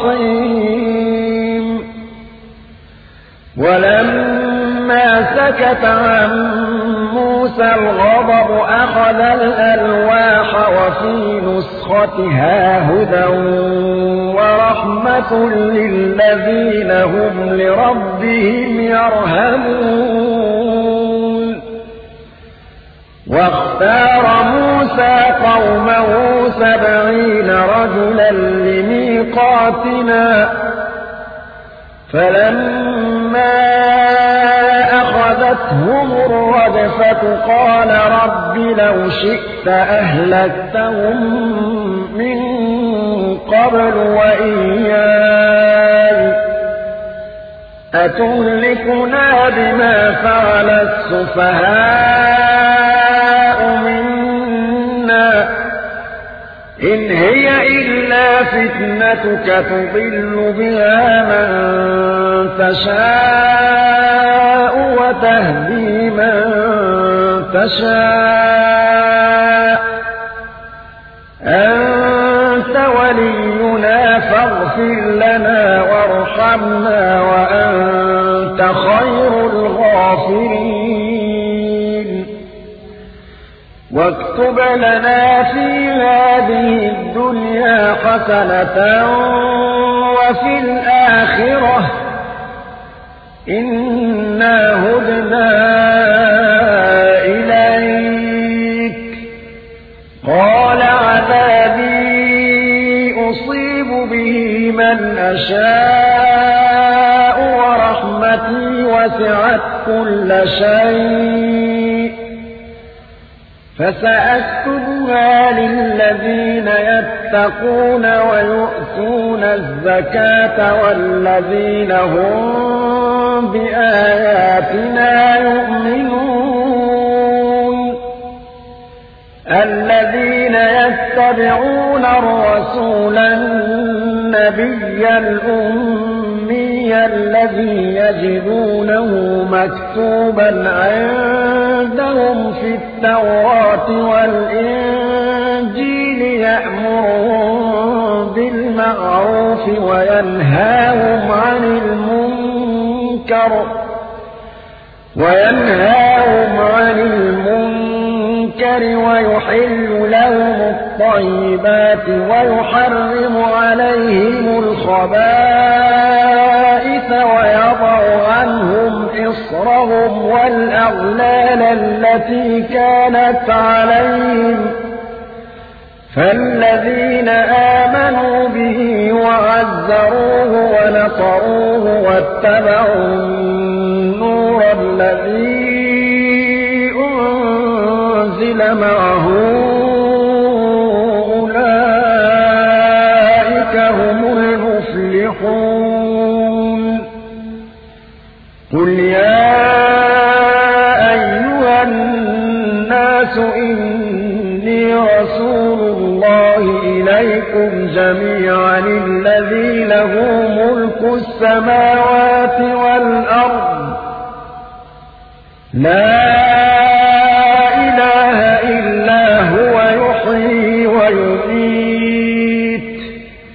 رحيم ولما سكت عن موسى الغضب أخذ الألواح وفي نسختها هدى ورحمة للذين هم لربهم يرهبون واختار موسى قومه سبعين رجلا لميقاتنا فلما أخذتهم الرجفة قال رب لو شئت أهلكتهم من قبل وإياي أتهلكنا بما فعل السفهاء منا إن هي إلا فتنتك تضل بها من تشاء وتهدي من تشاء أنت ولينا فاغفر لنا وارحمنا وأنت خير الغافرين واكتب لنا في هذه الدنيا حسنة وفي الآخرة إنا هدنا إليك قال عذابي أصيب به من أشاء ورحمتي وسعت كل شيء فسأكتبها للذين يتقون ويؤتون الزكاة والذين هم بآياتنا يؤمنون الذين يتبعون الرسول النبي الأمي الذي يجدونه مكتوبا عندهم في التوراة والإنجيل يأمرهم بالمعروف وينهاهم عن المنكر وينهاهم عن المنكر ويحل لهم الطيبات ويحرم عليهم الخبائث ويضع عنهم إصرهم والأغلال التي كانت عليهم فالذين آمنوا به وعزروه ونصروه واتبعوا النور الذي أنزل معه أولئك هم المفلحون قل يا أيها الناس إني رسول الله إليكم جميعا الذي له ملك السماوات والأرض لا إله إلا هو يحيي ويميت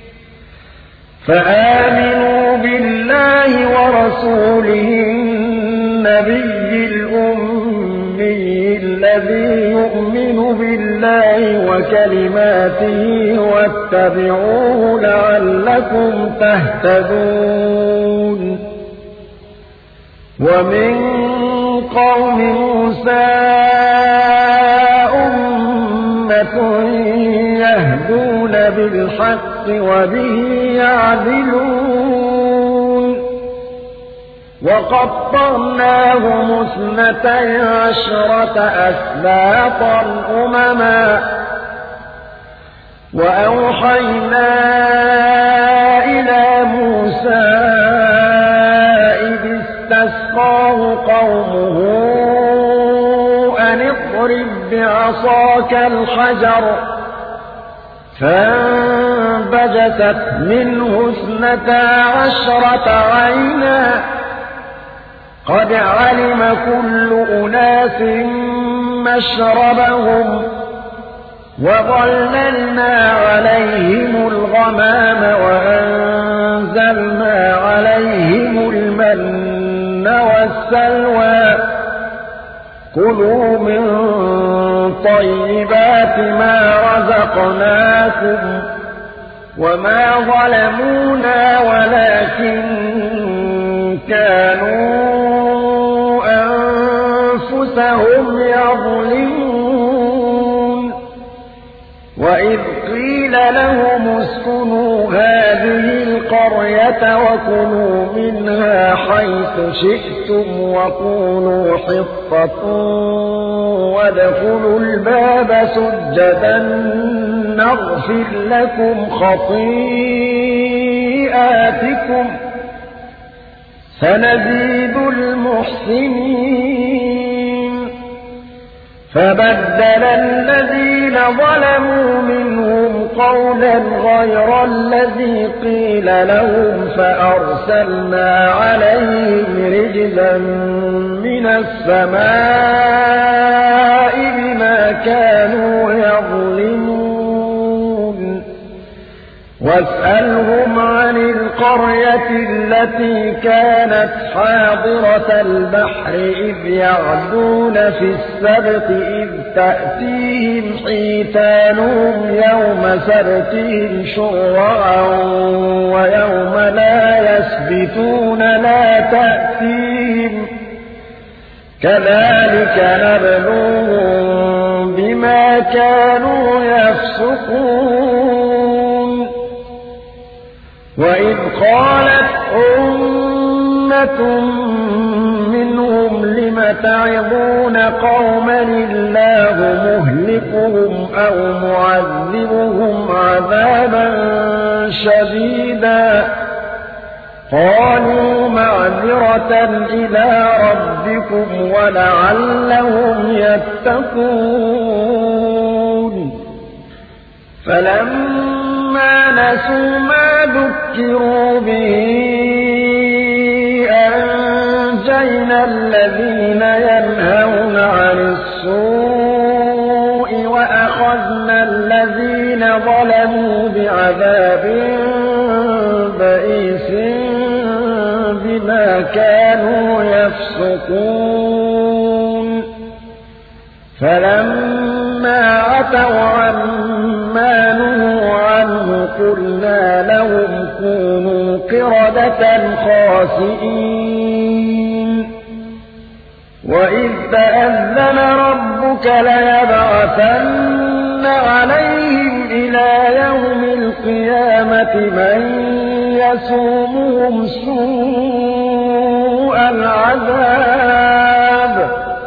فآمنوا بالله ورسوله النبي الأمي الذي يؤمن بالله وكلماته واتبعوه لعلكم تهتدون ومن قوم موسى أمة يهدون بالحق وبه يعدلون وقطعناهم اثنتي عشرة أسباطا أمما وأوحينا إلى موسى إذ استسقاه قومه أن اضرب بعصاك الحجر فانبجست منه اثنتا عشرة عينا قد علم كل أناس مشربهم وظللنا عليهم الغمام وأنزلنا عليهم المن والسلوى كلوا من طيبات ما رزقناكم وما ظلمونا ولكن كانوا أنفسهم يظلمون وإذ قيل لهم اسكنوا هذه القرية وكلوا منها حيث شئتم وقولوا حطة وادخلوا الباب سجدا نغفر لكم خطيئاتكم سنزيد المحسنين فبدل الذين ظلموا منهم قولا غير الذي قيل لهم فأرسلنا عليهم رجزا من السماء بما كانوا يظلمون واسألهم عن القرية التي كانت حاضرة البحر إذ يعدون في السبت إذ تأتيهم حيتانهم يوم سبتهم شرعا ويوم لا يسبتون لا تأتيهم كذلك نبلوهم بما كانوا يفسقون وإذ قالت أمة منهم لم تعظون قوما الله مهلكهم أو معذبهم عذابا شديدا قالوا معذرة إلى ربكم ولعلهم يتقون فلما نسوا ما ذكروا به أنجينا الذين ينهون عن السوء وأخذنا الذين ظلموا بعذاب بئيس بما كانوا يفسقون. كانوا يفسقون فلما عتوا عما نهوا عنه قلنا لهم كونوا قردة خاسئين وإذ تأذن ربك ليبعثن عليهم إلى يوم القيامة من يسومهم سوء العذاب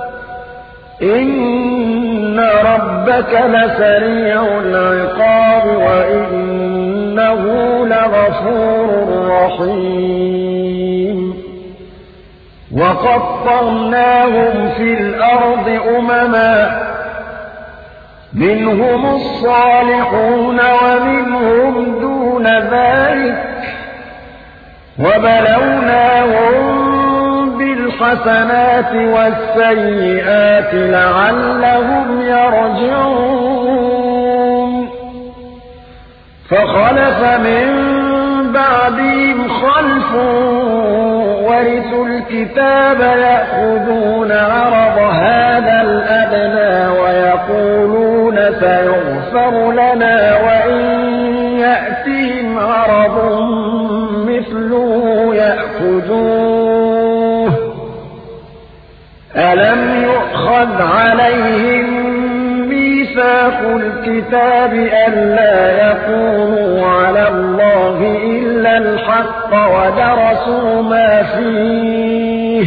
إن ربك لسريع العقاب وإنه لغفور رحيم وقطعناهم في الأرض أمما منهم الصالحون ومنهم دون ذلك وبلوناهم بالحسنات والسيئات لعلهم يرجعون فخلف من بعدهم خلف ورثوا الكتاب يأخذون عرض هذا الأدنى ويقولون سيغفر لنا وإن يأتهم عرض مثله يأخذوه ألم يؤخذ عليهم ميثاق الكتاب ألا يقولوا على الله إلا الحق ودرسوا ما فيه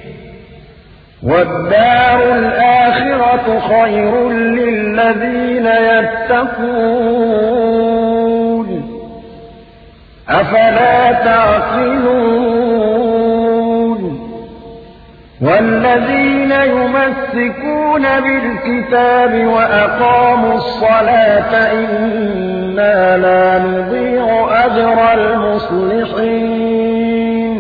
والدار الآخرة خير للذين يتقون أفلا تعقلون والذين يمسكون بالكتاب وأقاموا الصلاة إنا لا نضيع أجر المصلحين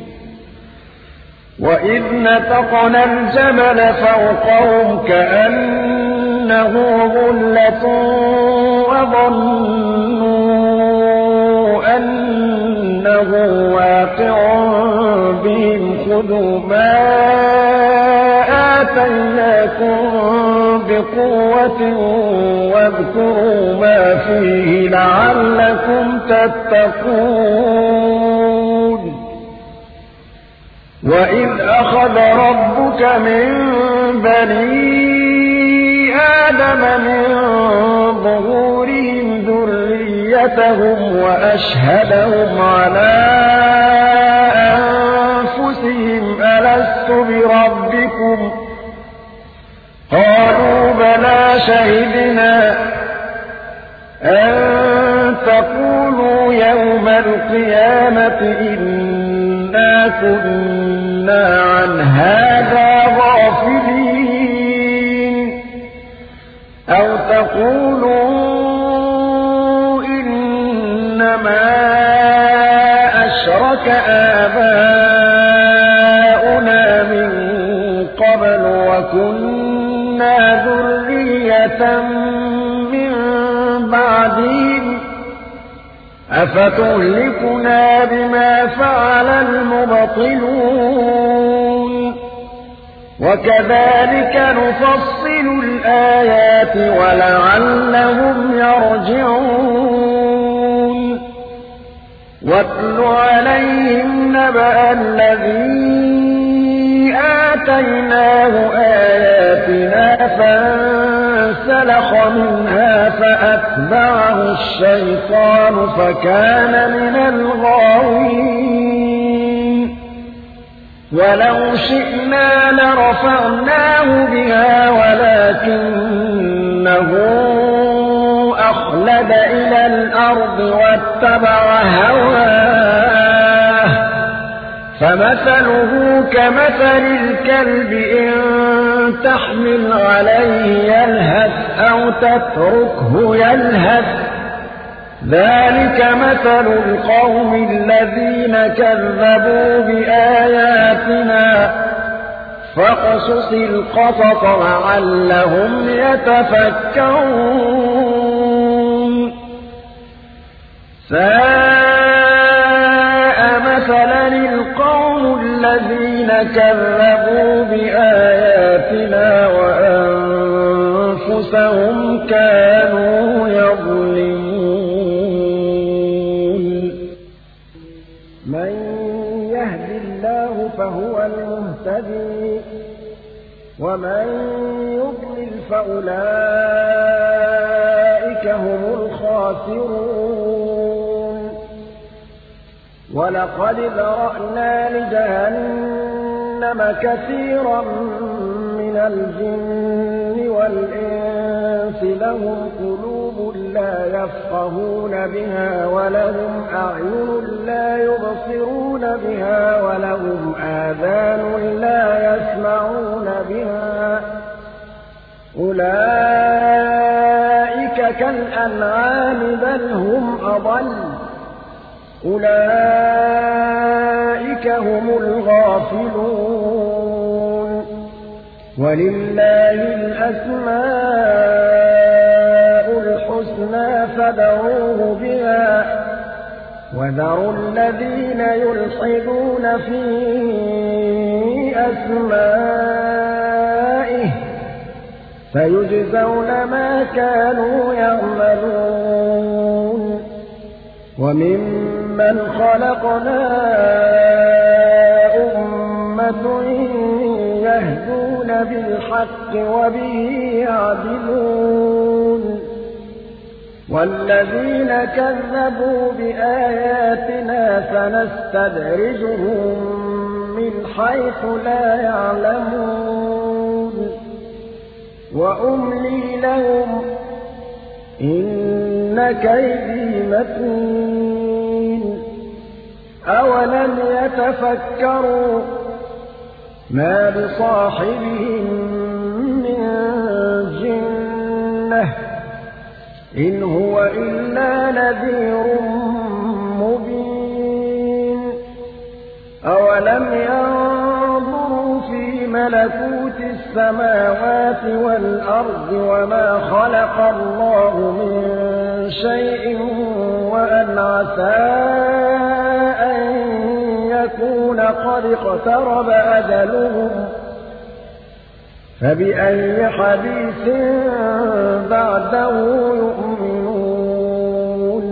وإذ نتقنا الجبل فوقهم كأنه ظلة وظنوا أنه واقع بهم خذوا ما آتيناكم بقوة واذكروا ما فيه لعلكم تتقون وإذ أخذ ربك من بني آدم من ظهورهم ذريتهم وأشهدهم على أنفسهم ألست بربكم قالوا بلى شهدنا أن تقولوا يوم القيامة إنا كنا عن هذا غافلين أو تقولوا إنما أشرك آباؤنا من قبل وكنا ذرية من بعدهم أفتهلكنا بما فعل المبطلون وكذلك نفصل الآيات ولعلهم يرجعون واتل عليهم نبأ الذي آتيناه آياتنا فانسلخ منها فأتبعه الشيطان فكان من الغاوين ولو شئنا لرفعناه بها ولكنه أخلد إلى الأرض واتبع هواه فمثله كمثل الكلب إن تحمل عليه يلهث أو تتركه يلهث ذلك مثل القوم الذين كذبوا بآياتنا فاقصص القصص لعلهم يتفكرون ساء مثلا القوم الذين كذبوا بآياتنا وأنفسهم إنهم كانوا يظلمون من يهد الله فهو المهتدي ومن يضلل فأولئك هم الخاسرون ولقد ذرأنا لجهنم كثيرا من الجن والإنس لهم قلوب لا يفقهون بها ولهم أعين لا يبصرون بها ولهم آذان لا يسمعون بها أولئك كالأنعام بل هم أضل أولئك هم الغافلون ولله الأسماء الحسنى فادعوه بها وذروا الذين يلحدون في أسمائه سيجزون ما كانوا يعملون وممن خلقنا أمة يهدون بالحق وبه يعدلون والذين كذبوا بآياتنا سنستدرجهم من حيث لا يعلمون وأملي لهم إن كيدي متين أولم يتفكروا ما بصاحبهم من جنة إن هو إلا نذير مبين أولم ينظروا في ملكوت السماوات والأرض وما خلق الله من شيء وأن عسى أن يكون قد اقترب أجلهم فبأي حديث بعده يؤمنون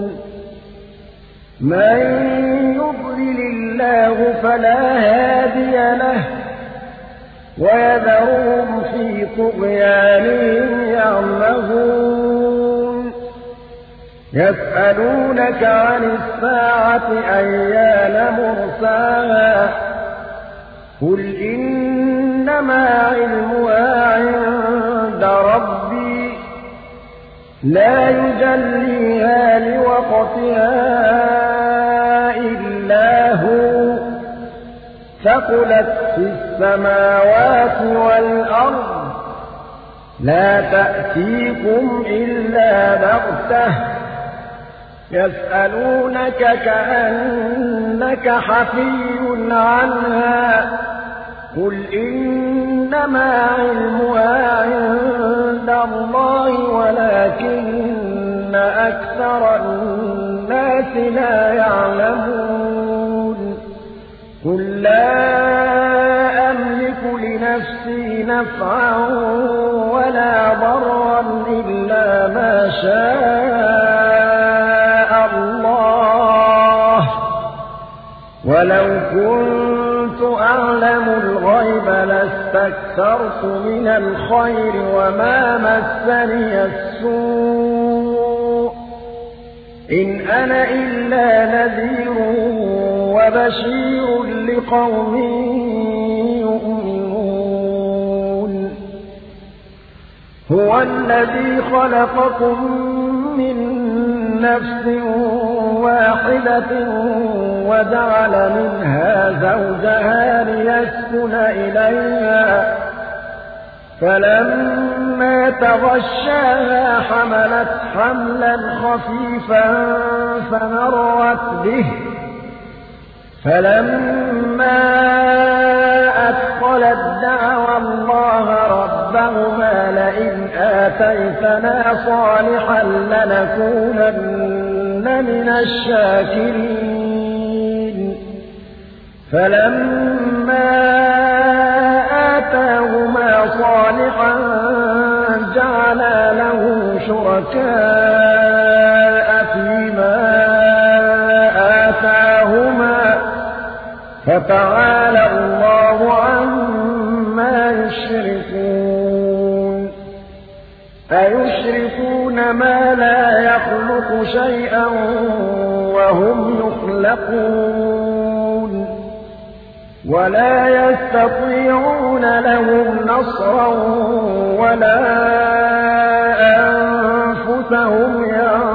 من يضلل الله فلا هادي له ويذرهم في طغيانهم يعمهون يسألونك عن الساعة أيان مرساها قل إنما علمها عند ربي لا يجليها لوقتها إلا هو ثقلت في السماوات والأرض لا تأتيكم إلا بغتة يسألونك كأنك حفي عنها قل إنما علمها عند الله ولكن أكثر الناس لا يعلمون قل لا أملك لنفسي نفعا ولا ضرا إلا ما شاء الله ولو كنت أعلم الغيب لاستكثرت من الخير وما مسني السوء إن أنا إلا نذير وبشير لقوم يؤمنون هو الذي خلقكم من نفس واحدة وجعل منها زوجها ليسكن إليها فلما تغشاها حملت حملا خفيفا فمرت به فلما أثقلت دعوا الله ربهما لئن آتيتنا صالحا لنكونن من الشاكرين فلما آتاهما صالحا جعلا له شركاء فيما آتاهما فتعالى الله عما يشركون أيشركون ما لا يخلق شيئا وهم يخلقون ولا يستطيعون لهم نصرا ولا أنفسهم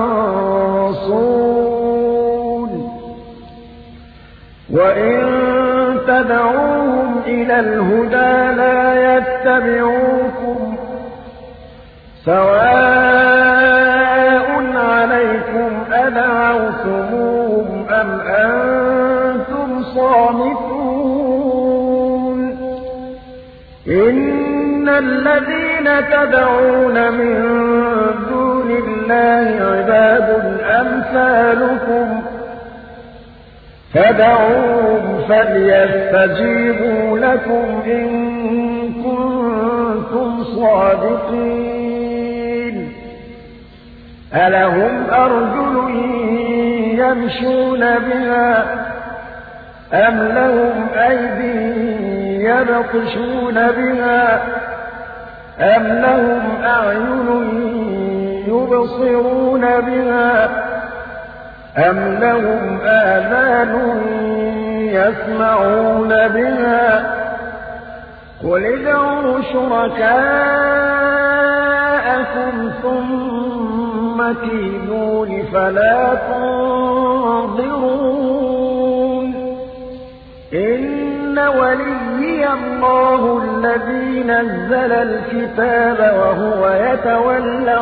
ينصرون وإن تدعوهم إلى الهدى لا يتبعوكم سواء عليكم أدعوتموهم أم أنتم صامتون إن الذين تدعون من دون الله عباد أمثالكم فدعوهم فليستجيبوا لكم إن كنتم صادقين ألهم أرجل يمشون بها أم لهم أيدي يبطشون بها أم لهم أعين يبصرون بها أم لهم آذان يسمعون بها قل ادعوا شركاءكم ثم كيدون فلا تنظرون إن وليي الله الذي نزل الكتاب وهو يتولى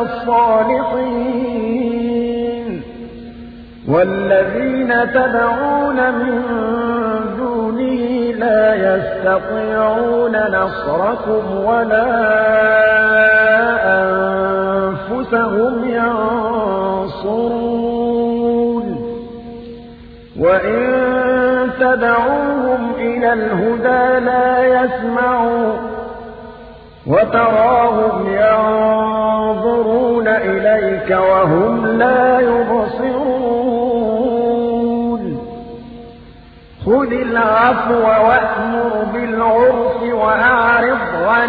الصالحين والذين تدعون من دونه لا يستطيعون نصركم ولا أنفسهم ينصرون وإن تدعوهم إلى الهدى لا يسمعوا وتراهم ينظرون إليك وهم لا يبصرون خذ العفو وأمر بالعرف وأعرض عن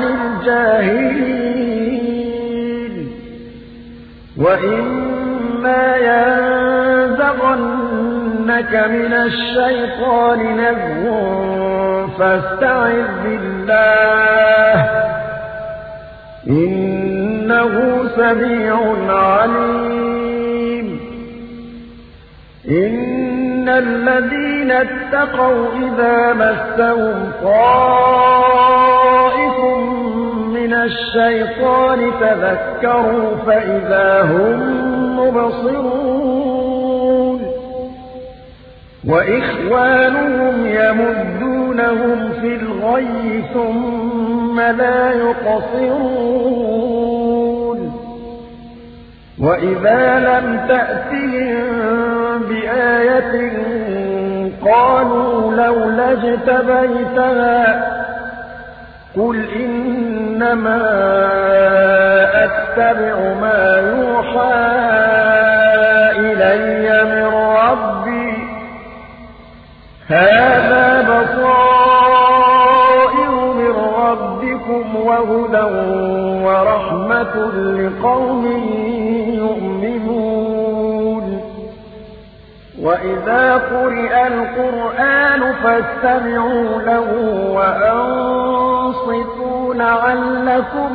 الجاهلين وإما ينزغنك من الشيطان نزغ فاستعذ بالله إنه سميع عليم إن الذين اتقوا إذا مسهم طائف من الشيطان تذكروا فإذا هم مبصرون وإخوانهم يمدونهم في الغي ثم لا يقصرون وإذا لم تأتهم بآية قالوا لولا اجتبيتها قل إنما أتبع ما يوحى إلي من ربي هذا بصائر من ربكم وهدى ورحمة لقوم يؤمنون وإذا قرئ القرآن فاستمعوا له وأنصتوا لعلكم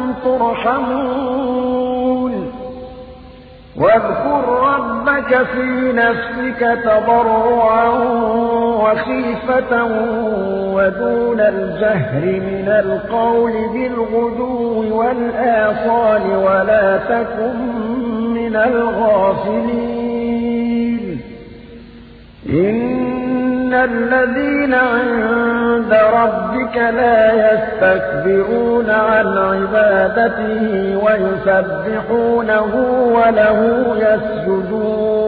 ترحمون واذكر ربك في نفسك تضرعا وخيفة ودون الجهر من القول بالغدو والآصال ولا تكن من الغافلين إن الذين عند ربك لا يستكبرون عن عبادته ويسبحونه وله يسجدون